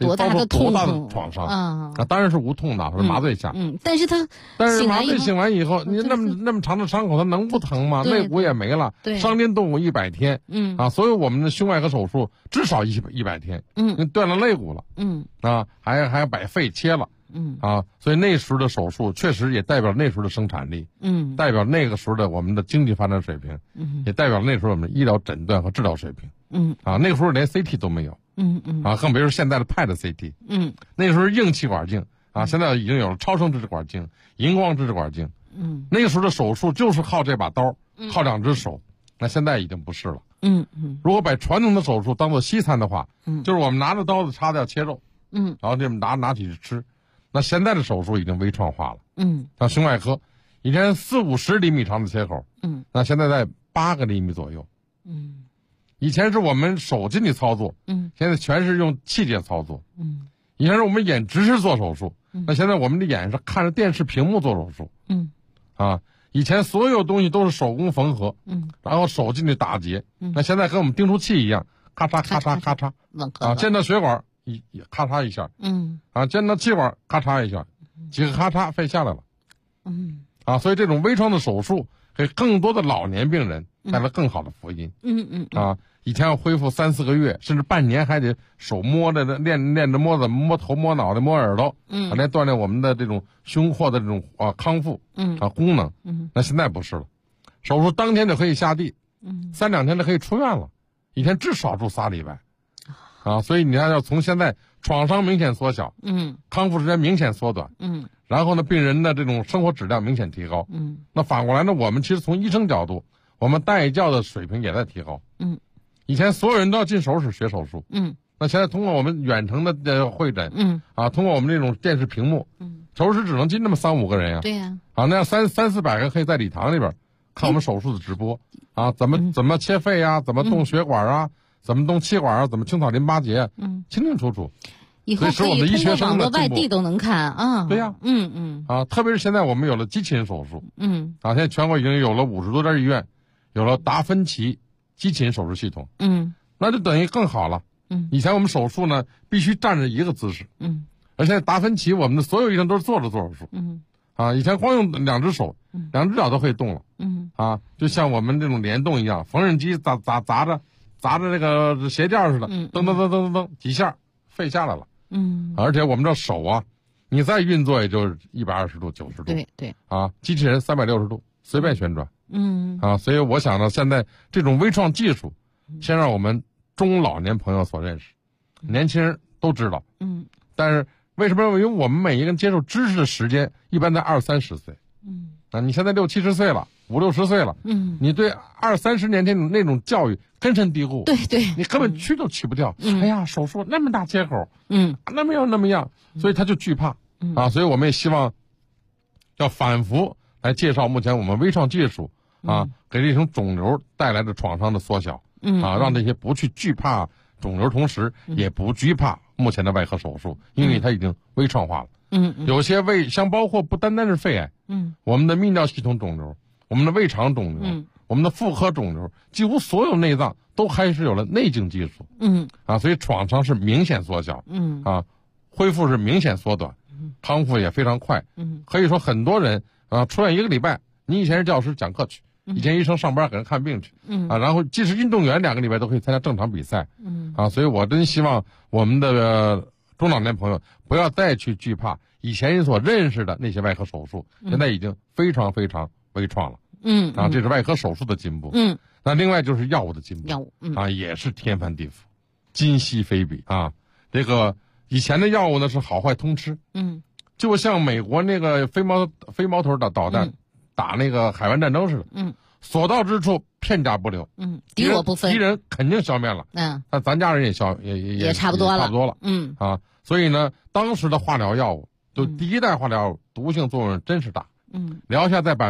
多大的多大的创伤啊！当然是无痛的，是麻醉下。 但是麻醉醒完以后，你那么长的伤口，它能不疼吗？肋骨也没了，伤筋动骨100天。所以我们的胸外科手术至少100天。断了肋骨了。还要把肺切了。所以那时候的手术确实也代表那时候的生产力。代表那个时候的我们的经济发展水平。也代表那时候我们的医疗诊断和治疗水平。那个时候连 CT 都没有。更别说现在的 PET CT。那时候硬气管镜现在已经有了超声支管镜、荧光支管镜。那个时候的手术就是靠这把刀，靠2只手。那现在已经不是了。如果把传统的手术当做西餐的话，就是我们拿着刀子叉子要切肉，然后这么拿起去吃。那现在的手术已经微创化了。像胸外科，以前40-50厘米长的切口，那现在在8个厘米左右。以前是我们手进去操作，现在全是用器械操作。以前是我们眼直视做手术，那现在我们的眼是看着电视屏幕做手术。以前所有东西都是手工缝合，然后手进去打结。那现在跟我们钉书器一样，咔嚓咔嚓咔嚓，见到血管也咔嚓一下，见到气管咔嚓一下，几个咔嚓肺下来了。所以这种微创的手术给更多的老年病人带来更好的福音。以前要恢复3-4个月，甚至半年，还得手摸着练着摸着摸头摸脑袋摸耳朵，来锻炼我们的这种胸廓的这种康复功能。那现在不是了，手术当天就可以下地，3-2天就可以出院了，一天至少住3礼拜。所以你看，要从现在创伤明显缩小，康复时间明显缩短，然后呢，病人的这种生活质量明显提高。那反过来呢，我们其实从医生角度，我们带教的水平也在提高。以前所有人都要进手术室学手术，那现在通过我们远程的会诊，通过我们这种电视屏幕，手术室只能进那么3-5个人呀。 对呀。 那要300-400个可以在礼堂里边看我们手术的直播，怎么切肺呀，怎么动血管啊，怎么动气管啊，怎么清扫淋巴结，清清楚楚。 以后可以通过网络外地都能看啊。 对呀。特别是现在我们有了机器人手术，现在全国已经有了50多家医院有了达芬奇机器人手术系统，那就等于更好了。以前我们手术呢必须站着一个姿势，而现在达芬奇我们的所有医生都是坐着做手术，以前光用2只手，2只脚都可以动了，就像我们这种联动一样，缝纫机砸着这个鞋垫似的，噔几下肺下来了，而且我们这手你再运作也就是120度、90度， 对， 机器人360度随便旋转。所以我想呢，现在这种微创技术，先让我们中老年朋友所认识，年轻人都知道。但是为什么？因为我们每一个人接受知识的时间一般在20-30岁。你现在60-70岁了，50-60岁了，你对20-30年前那种教育根深蒂固。 对， 你根本去都去不掉。哎呀，手术那么大切口，那么样，所以他就惧怕。所以我们也希望要反复来介绍目前我们微创技术。给这种肿瘤带来的创伤的缩小，让这些不去惧怕肿瘤，同时也不惧怕目前的外科手术，因为它已经微创化了。有些像包括不单单是肺癌，我们的泌尿系统肿瘤，我们的胃肠肿瘤，我们的妇科肿瘤，几乎所有内脏都开始有了内镜技术。所以创伤是明显缩小，恢复是明显缩短，康复也非常快。可以说很多人出院1个礼拜，你以前是教师讲课去。以前医生上班给人看病去，然后即使运动员2个礼拜都可以参加正常比赛，所以我真希望我们的中老年朋友不要再去惧怕以前你所认识的那些外科手术，现在已经非常非常微创了，这是外科手术的进步，那另外就是药物的进步，也是天翻地覆，今昔非比这个以前的药物呢是好坏通吃，就像美国那个飞毛腿导弹。打那个海湾战争似的，所到之处片甲不留， 敌我不分， 敌人肯定消灭了，那咱家人也差不多了， 所以呢，当时的化疗药物，就第1代化疗药物毒性作用真是大，疗效在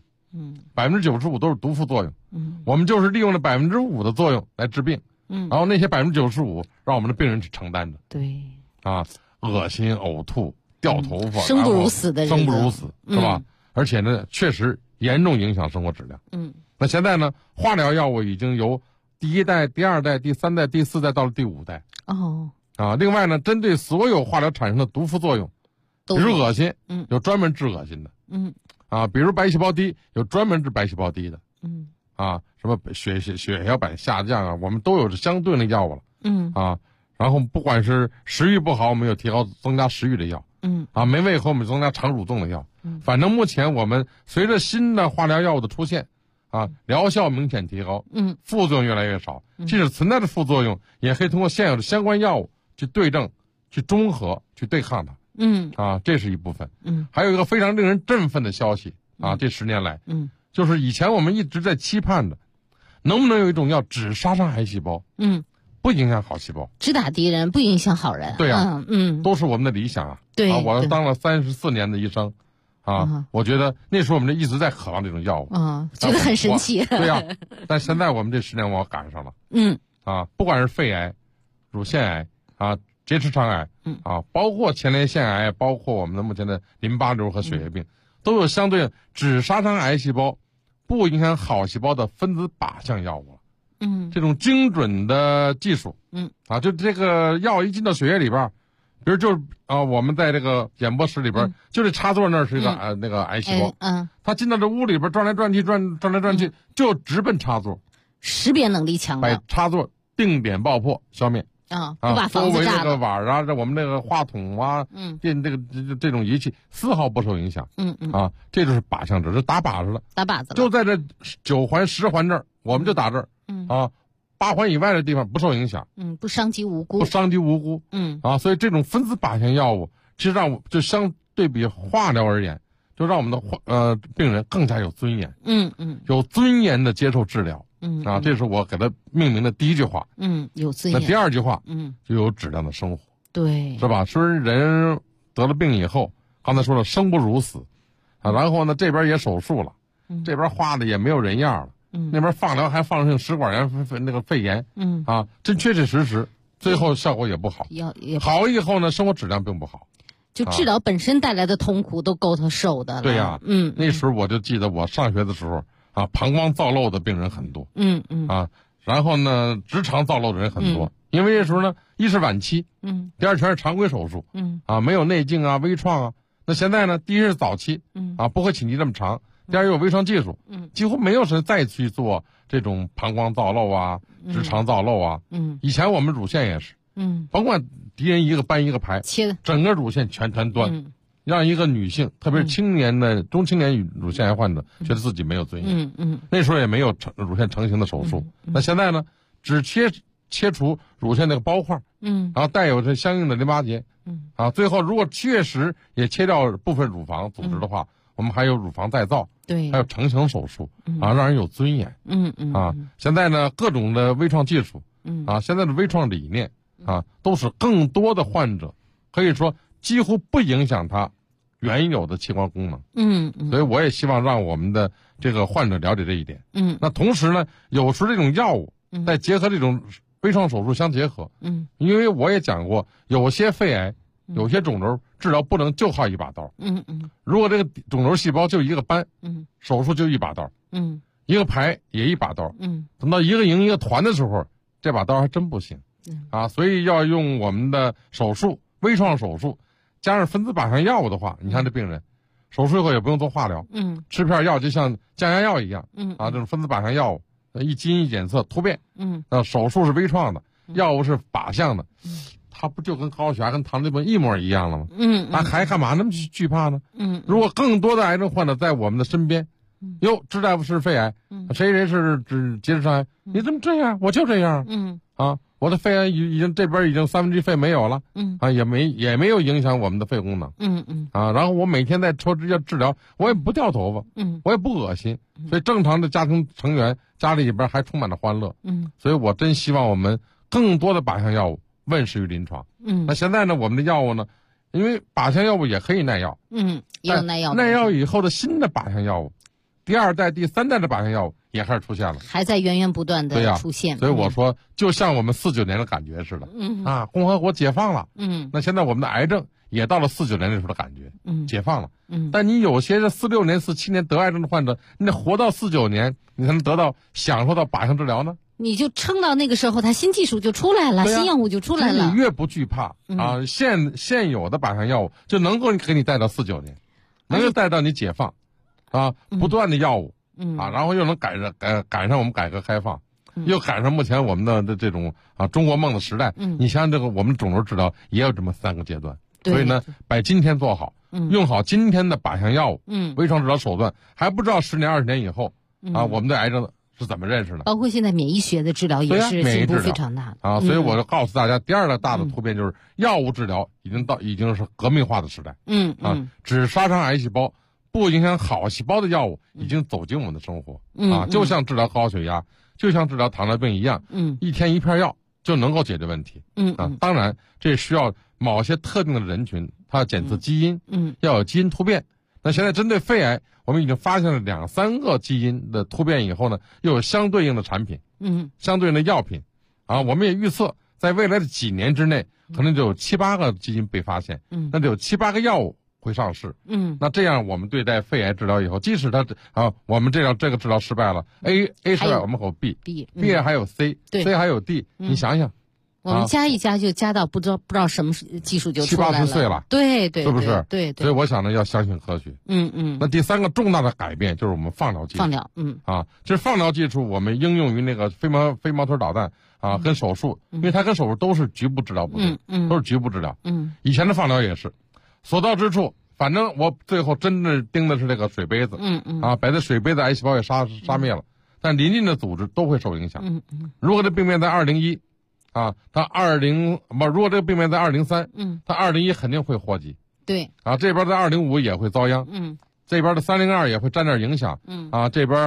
5%，95%都是毒副作用，我们就是利用了5%的作用来治病，然后那些95%让我们的病人去承担着， 对， 恶心、呕吐、掉头发， 生不如死的人， 生不如死，是吧？而且呢，确实严重影响生活质量。那现在呢，化疗药物已经由第1代、第2代、第3代、第4代到了第5代。 另外呢，针对所有化疗产生的毒副作用，比如恶心，有专门治恶心的，比如白细胞低，有专门治白细胞低的，什么血小板下降啊，我们都有相对应的药物了，然后不管是食欲不好，我们有增加食欲的药，没胃口我们增加肠蠕动的药，反正目前我们随着新的化疗药物的出现，疗效明显提高，副作用越来越少，即使存在的副作用，也可以通过现有的相关药物去对症、去中和、去对抗它，这是一部分，还有一个非常令人振奋的消息，这10年来，就是以前我们一直在期盼的，能不能有一种药只杀伤癌细胞，不影响好细胞， 只打敌人不影响好人， 对呀，都是我们的理想啊， 对， 我当了34年的医生。我觉得那时候我们一直在渴望这种药物， 觉得很神奇。 对呀，但现在我们这10年我赶上了，不管是肺癌、乳腺癌结直肠癌，包括前列腺癌，包括我们的目前的淋巴瘤和血液病，都有相对只杀伤癌细胞，不影响好细胞的分子靶向药物了。这种精准的技术，就这个药一进到血液里边。比如就是我们在这个演播室里边，就这插座那儿是一个那个癌细胞，它进到这屋里边转来转去，转来转去，就直奔插座， 识别能力强的， 把插座定点爆破消灭不把房子炸了。 周围这个碗我们那个话筒电这种仪器丝毫不受影响，这就是靶向值，是打靶子的， 打靶子了， 就在这9环10环这儿，我们就打这儿，8环以外的地方不受影响， 不伤及无辜， 所以这种分子靶向药物，其实就相对比化疗而言，就让我们的病人更加有尊严，有尊严的接受治疗，这是我给他命名的第一句话， 有尊严。 那第二句话，就有质量的生活， 对， 是吧？说人得了病以后，刚才说了生不如死，然后呢这边也手术了，这边化的也没有人样了。那边放疗还放上食管炎、那个肺炎，真确确实，最后效果也不好。好以后呢，生活质量并不好。 就治疗本身带来的痛苦都够他受的了。 对呀，那时候我就记得我上学的时候膀胱造瘘的病人很多，然后呢，直肠造瘘的人很多，因为那时候呢，一是晚期，第二全是常规手术，没有内镜微创那现在呢，第一是早期，不会侵袭这么长。第二有微创技术，几乎没有人再去做这种膀胱造瘘直肠造瘘以前我们乳腺也是，甭管敌人一个搬一个排，整个乳腺全端，让一个女性，特别是中青年乳腺癌患者，觉得自己没有尊严。那时候也没有乳腺成型的手术，那现在呢，只切除乳腺那个包块，然后带有这相应的淋巴结，最后如果确实也切掉部分乳房组织的话。我们还有乳房再造， 对， 还有成型手术，让人有尊严，现在呢，各种的微创技术，现在的微创理念，都使更多的患者可以说几乎不影响他原有的器官功能，所以我也希望让我们的这个患者了解这一点，那同时呢，有时这种药物再结合这种微创手术相结合，因为我也讲过，有些肺癌。有些肿瘤治疗不能就靠一把刀，如果这个肿瘤细胞就一个斑，手术就一把刀，一个排也一把刀，等到一个营一个团的时候，这把刀还真不行，所以要用我们的手术，微创手术，加上分子靶向药物的话，你看这病人，手术以后也不用做化疗，吃片药就像降压药一样，这种分子靶向药物，一基因检测突变，手术是微创的，药物是靶向的。他不就跟高血压、跟糖尿病一模一样了吗？那还干嘛那么惧怕呢？如果更多的癌症患者在我们的身边，支大夫是肺癌，谁是结直肠癌，你怎么这样？我就这样，我的肺癌已经这边已经1/3肺没有了，也没有影响我们的肺功能，然后我每天在抽这些治疗，我也不掉头发，我也不恶心，所以正常的家庭成员家里边还充满了欢乐，所以我真希望我们更多的靶向药物问世于临床，那现在呢，我们的药物呢，因为靶向药物也可以耐药， 也有耐药， 耐药以后的新的靶向药物，第2代、第3代的靶向药物也开始出现了， 还在源源不断的出现。 所以我说，就像我们49年的感觉似的，共和国解放了，那现在我们的癌症也到了49年的时候的感觉，解放了，但你有些46年、47年得癌症的患者，你得活到49年，你才能享受到靶向治疗呢。 你就撑到那个时候，它新技术就出来了，新药物就出来了。 你越不惧怕啊，现有的靶向药物就能够给你带到49年，能够带到你解放，啊，不断的药物，啊，然后又能赶上我们改革开放。又赶上目前我们的这种中国梦的时代，你像这个我们肿瘤治疗也有这么3个阶段，所以呢，把今天做好，用好今天的靶向药物，微创治疗手段，还不知道10年20年以后啊，我们对癌症是怎么认识的？ 包括现在免疫学的治疗也是进步非常大的啊，所以我就告诉大家，第2个大的突变就是药物治疗已经是革命化的时代，只杀伤癌细胞，不影响好细胞的药物已经走进我们的生活，啊，就像治疗高血压。就像治疗糖尿病一样，1天1片药就能够解决问题，当然这需要某些特定的人群，他要检测基因，要有基因突变。那现在针对肺癌，我们已经发现了2、3个基因的突变以后呢，又有相对应的产品，相对应的药品，啊，我们也预测在未来的几年之内，可能就有7、8个基因被发现，那就有7、8个药物会上市，那这样我们对待肺癌治疗以后，即使它我们这个治疗失败了 ，A 失败，我们还有 B 还有 C 还有 D，你想想， 我们加一加就加到不知道什么技术就出来了 ，70、80岁了， 对， 是不是？ 对， 所以我想呢，要相信科学。那第3个重大的改变就是我们放疗技术。 放疗， 就是放疗技术，我们应用于那个非毛腿导弹啊，跟手术，因为它跟手术都是局部治疗，不对，都是局部治疗。以前的放疗也是。所到之处，反正我最后真正盯的是这个水杯子，把这水杯子癌细胞也杀灭了，但邻近的组织都会受影响。如果这病变在201，如果这个病变在203，它201肯定会祸及。 对， 这边在205也会遭殃。这边的302也会沾点影响。这边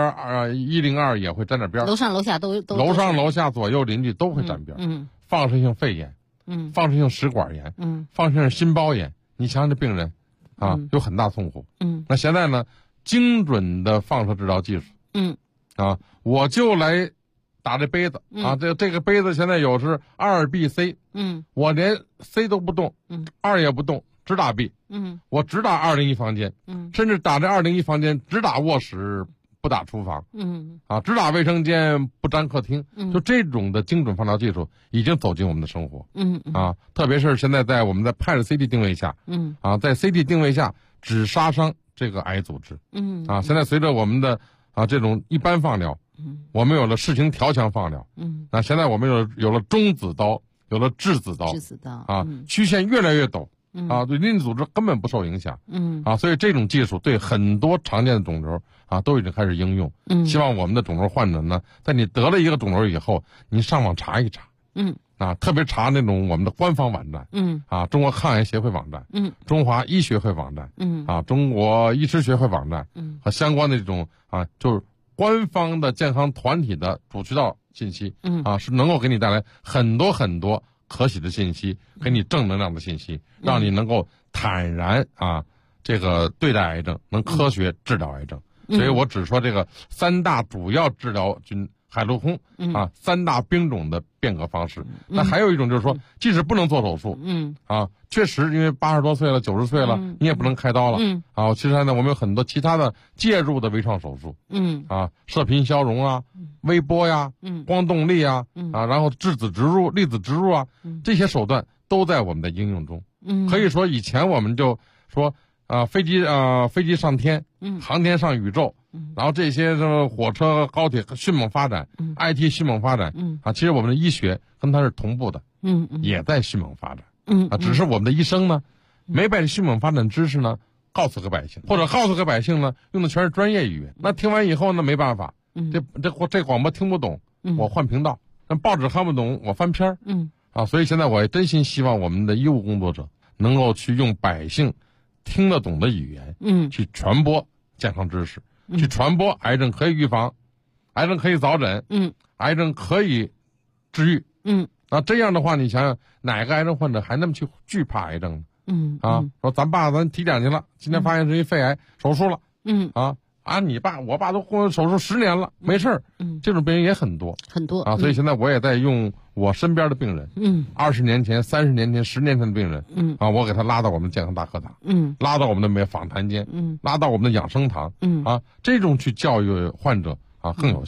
102也会沾点边。 楼上楼下都楼上楼下左右邻居都会沾边。放射性肺炎，放射性食管炎，放射性心包炎。你想想这病人，有很大痛苦。那现在呢，精准的放射治疗技术，我就来打这杯子，这个杯子现在有是2BC，我连 C 都不动，2也不动，只打 B，我只打201房间，甚至打这201房间只打卧室，不打厨房，只打卫生间，不沾客厅，就这种的精准放疗技术已经走进我们的生活，特别是现在我们在PET CT 定位下，在 CT 定位下只杀伤这个癌组织，现在随着我们的这种一般放疗，我们有了视型调强放疗，现在我们有了中子刀，有了质子刀，曲线越来越陡。对邻近组织根本不受影响。所以这种技术对很多常见的肿瘤都已经开始应用。希望我们的肿瘤患者呢，在你得了一个肿瘤以后，你上网查一查。特别查那种我们的官方网站。中国抗癌协会网站。中华医学会网站。中国医师学会网站。和相关的这种就是官方的健康团体的主渠道信息。是能够给你带来很多很多可喜的信息，给你正能量的信息，让你能够坦然这个对待癌症，能科学治疗癌症。所以我只说这个3大主要治疗海陆空3大兵种的变革方式。那还有一种就是说，即使不能做手术，确实因为80多岁了、90岁了，你也不能开刀了。其实呢，我们有很多其他的介入的微创手术。射频消融微波呀，光动力然后质子植入、粒子植入这些手段都在我们的应用中。可以说以前我们就说飞机上天，航天上宇宙，然后这些火车、高铁迅猛发展，IT 迅猛发展，其实我们的医学跟它是同步的，也在迅猛发展。只是我们的医生呢，没把迅猛发展知识呢告诉给百姓，或者告诉给百姓呢用的全是专业语言。那听完以后呢，没办法，这广播听不懂，我换频道；那报纸看不懂，我翻篇儿。所以现在我也真心希望我们的医务工作者能够去用百姓听得懂的语言，去传播健康知识，去传播癌症可以预防，癌症可以早诊，癌症可以治愈。这样的话，你想想哪个癌症患者还那么去惧怕癌症呢？说咱体检去了，今天发现是一肺癌，手术了。我爸都手术10年了，没事儿。这种病人也很多所以现在我也在用我身边的病人，20年前、30年前、10年前的病人，我给他拉到我们健康大课堂，拉到我们的访谈间，拉到我们的养生堂，这种去教育患者更有效。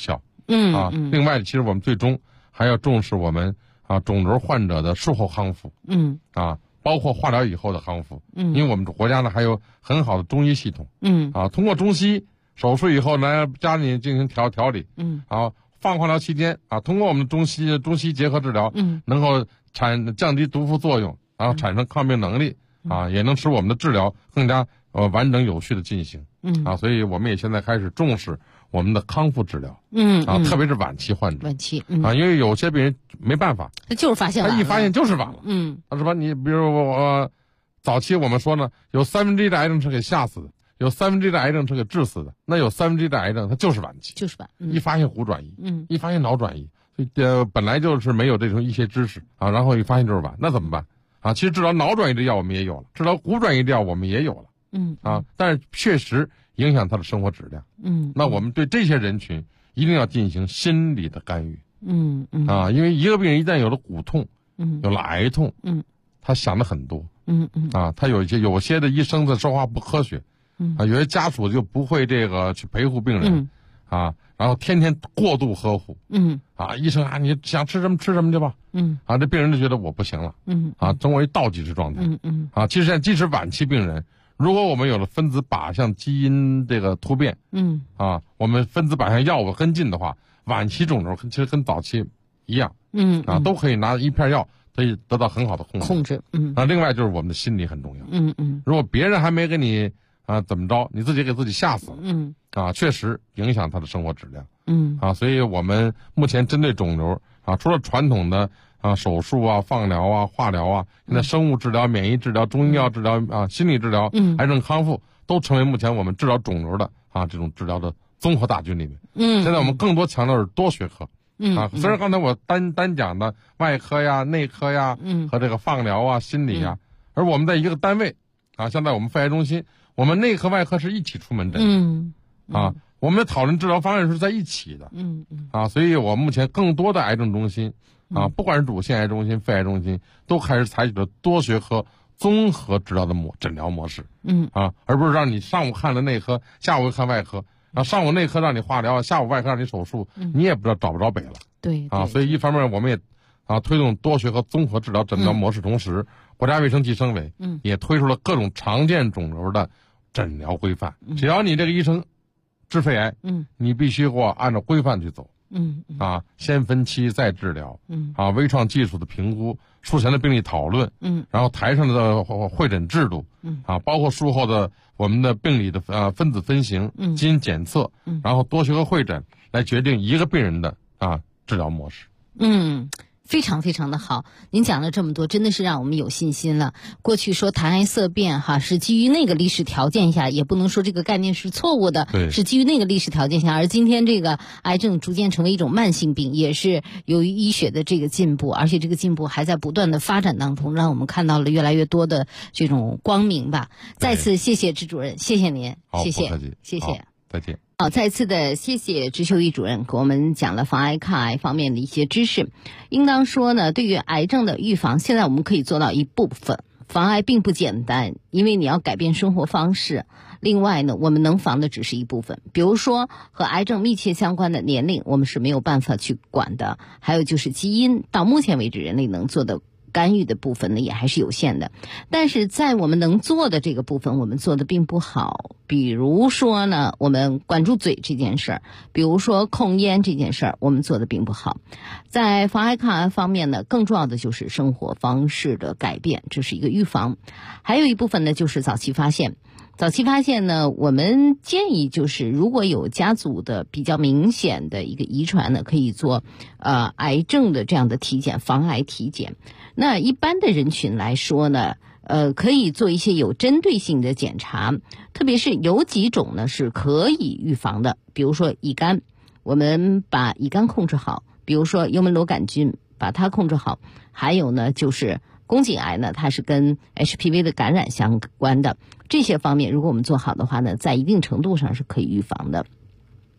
另外，其实我们最终还要重视我们肿瘤患者的术后康复，包括化疗以后的康复，因为我们国家呢还有很好的中医系统，通过中西手术以后来家里进行调理，放化疗期间通过我们中西结合治疗，能够降低毒副作用，然后产生抗病能力，也能使我们的治疗更加完整有序的进行，所以我们也现在开始重视我们的康复治疗，特别是晚期患者，因为有些病人没办法， 他就是发现晚了， 他一发现就是晚了，是吧？你比如我早期我们说呢，有1/3的癌症是给吓死的，有1/3的癌症是给致死的，那有1/3的癌症它就是晚期， 就是晚， 一发现骨转移，一发现脑转移，本来就是没有这种医学知识然后一发现就是晚，那怎么办其实治疗脑转移的药我们也有了，治疗骨转移的药我们也有了，但是确实影响他的生活质量，那我们对这些人群一定要进行心理的干预，因为一个病人一旦有了骨痛，有了癌痛，他想的很多，他有些的医生的说话不科学，有些家属就不会这个去陪护病人，然后天天过度呵护，医生你想吃什么吃什么去吧，这病人就觉得我不行了，成为倒计时状态，其实即使晚期病人，如果我们有了分子靶向基因这个突变，我们分子靶向药物跟进的话，晚期肿瘤其实跟早期一样，都可以拿一片药可以得到很好的控制，另外就是我们的心理很重要，如果别人还没给你怎么着，你自己给自己吓死了，确实影响他的生活质量，所以我们目前针对肿瘤除了传统的手术放疗化疗现在生物治疗、免疫治疗、中医药治疗心理治疗、癌症康复都成为目前我们治疗肿瘤的这种治疗的综合大军里面。现在我们更多强调是多学科。虽然刚才我单讲的外科呀、内科呀，和这个放疗心理而我们在一个单位像在我们肺癌中心，我们内科外科是一起出门诊，我们的讨论治疗方案是在一起的，所以我目前更多的癌症中心不管是乳腺癌中心、肺癌中心，都开始采取了多学科综合治疗的诊疗模式，而不是让你上午看了内科，下午看外科，上午内科让你化疗，下午外科让你手术，你也不知道找不着北了。 对， 所以一方面我们也推动多学科综合治疗诊疗模式，同时国家卫生计生委也推出了各种常见肿瘤的诊疗规范，只要你这个医生治肺癌，你必须给我按照规范去走。先分期再治疗，微创技术的评估，术前的病例讨论，然后台上的会诊制度，包括术后的我们的病理的分子分型、基因检测，然后多学科会诊来决定一个病人的治疗模式。 非常非常的好，您讲了这么多，真的是让我们有信心了。过去说谈癌色变是基于那个历史条件下，也不能说这个概念是错误的，是基于那个历史条件下。而今天这个癌症逐渐成为一种慢性病，也是由于医学的这个进步，而且这个进步还在不断的发展当中，让我们看到了越来越多的这种光明吧。再次谢谢支主任，谢谢您，谢谢，谢谢， 再见。 好，再次的谢谢支秀玉主任给我们讲了防癌抗癌方面的一些知识。应当说呢，对于癌症的预防，现在我们可以做到一部分。防癌并不简单，因为你要改变生活方式。另外呢，我们能防的只是一部分，比如说和癌症密切相关的年龄，我们是没有办法去管的。还有就是基因，到目前为止人类能做的干预的部分呢也还是有限的，但是在我们能做的这个部分我们做的并不好。比如说呢，我们管住嘴这件事儿，比如说控烟这件事儿，我们做的并不好。在防癌抗癌方面呢，更重要的就是生活方式的改变，这是一个预防。还有一部分呢就是早期发现。早期发现呢，我们建议就是如果有家族的比较明显的一个遗传呢，可以做癌症的这样的体检，防癌体检。那一般的人群来说呢，可以做一些有针对性的检查，特别是有几种呢是可以预防的，比如说乙肝，我们把乙肝控制好，比如说幽门螺杆菌把它控制好，还有呢就是宫颈癌呢，它是跟 HPV 的感染相关的，这些方面如果我们做好的话呢，在一定程度上是可以预防的。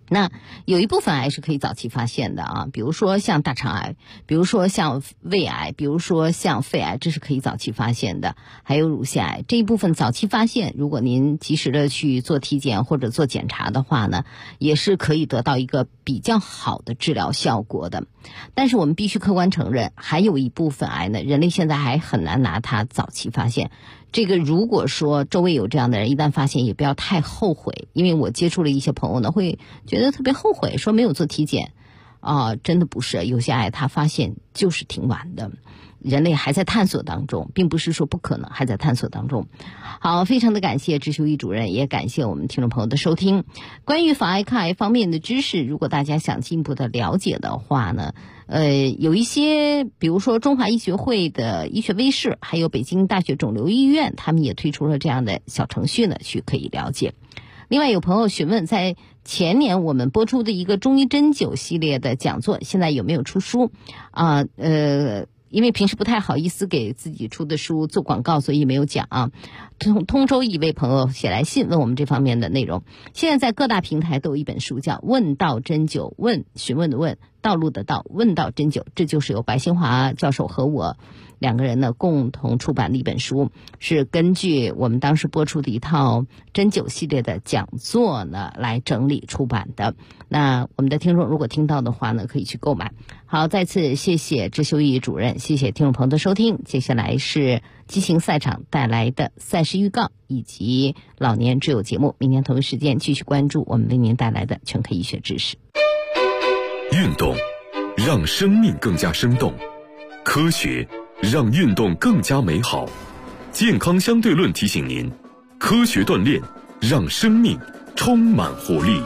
那有一部分癌是可以早期发现的啊，比如说像大肠癌，比如说像胃癌，比如说像肺癌，这是可以早期发现的。还有乳腺癌这一部分早期发现，如果您及时的去做体检或者做检查的话呢，也是可以得到一个比较好的治疗效果的。但是我们必须客观承认，还有一部分癌呢，人类现在还很难拿它早期发现。这个如果说周围有这样的人，一旦发现也不要太后悔，因为我接触了一些朋友呢，会觉得特别后悔，说没有做体检真的不是，有些癌它发现就是挺晚的，人类还在探索当中，并不是说不可能，还在探索当中。好，非常的感谢支修一主任，也感谢我们听众朋友的收听。关于防癌抗癌方面的知识，如果大家想进一步的了解的话呢，有一些比如说中华医学会的医学微视，还有北京大学肿瘤医院，他们也推出了这样的小程序呢，去可以了解。另外有朋友询问，在前年我们播出的一个中医针灸系列的讲座，现在有没有出书因为平时不太好意思给自己出的书做广告，所以没有讲啊。通州一位朋友写来信问我们这方面的内容。现在在各大平台都有一本书叫《问道针灸》，问询问的问，道路的道，问道针灸，这就是由白新华教授和我两个人呢共同出版的一本书，是根据我们当时播出的一套针灸系列的讲座呢来整理出版的。那我们的听众如果听到的话呢，可以去购买。好，再次谢谢支修义主任，谢谢听众朋友的收听。接下来是激情赛场带来的赛事预告以及老年之友节目，明天同一时间继续关注我们为您带来的全科医学知识。 运动让生命更加生动，科学让运动更加美好。健康相对论提醒您，科学锻炼让生命充满活力。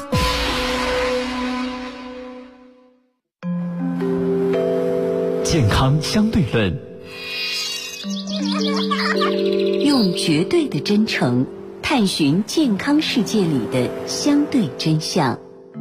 健康相对论， 用绝对的真诚探寻健康世界里的相对真相。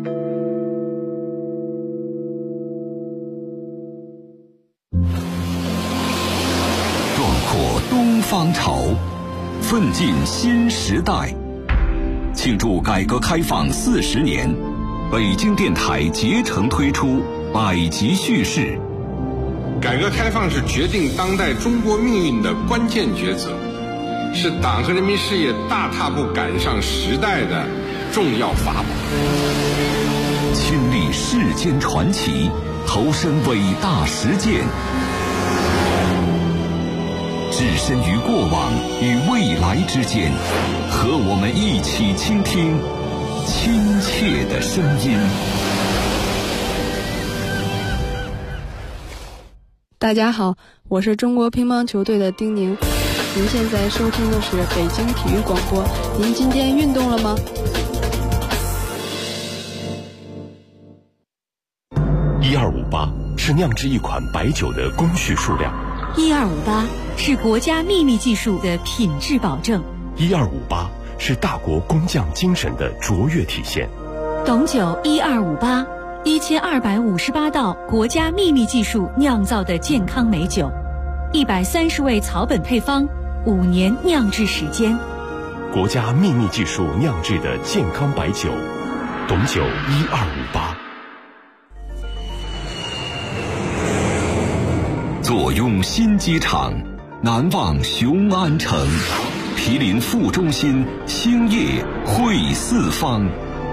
壮阔东方潮，奋进新时代。庆祝改革开放40年，北京电台竭诚推出百集叙事。 改革开放是决定当代中国命运的关键抉择，是党和人民事业大踏步赶上时代的重要法宝。 亲历世间传奇，投身伟大实践，置身于过往与未来之间，和我们一起倾听亲切的声音。 大家好，我是中国乒乓球队的丁宁。您现在收听的是北京体育广播。您今天运动了吗 ？1258是酿制一款白酒的工序数量。 1258是国家秘密技术的品质保证。 1258是大国工匠精神的卓越体现。 董酒1258，1258道国家秘密技术酿造的健康美酒，130味草本配方，5年酿制时间。 国家秘密技术酿制的健康白酒，董酒1258。 坐拥新机场，难忘雄安城，毗邻副中心，兴业汇四方。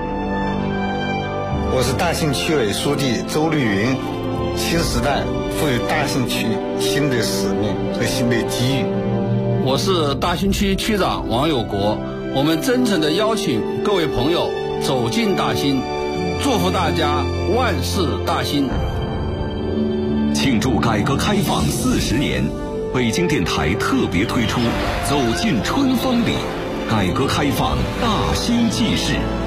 我是大兴区委书记周绿云。新时代赋予大兴区新的使命和新的机遇。 我是大兴区区长王有国。我们真诚地邀请各位朋友走进大兴，祝福大家万事大兴。 庆祝改革开放40年，北京电台特别推出《走进春风里》改革开放大兴纪事。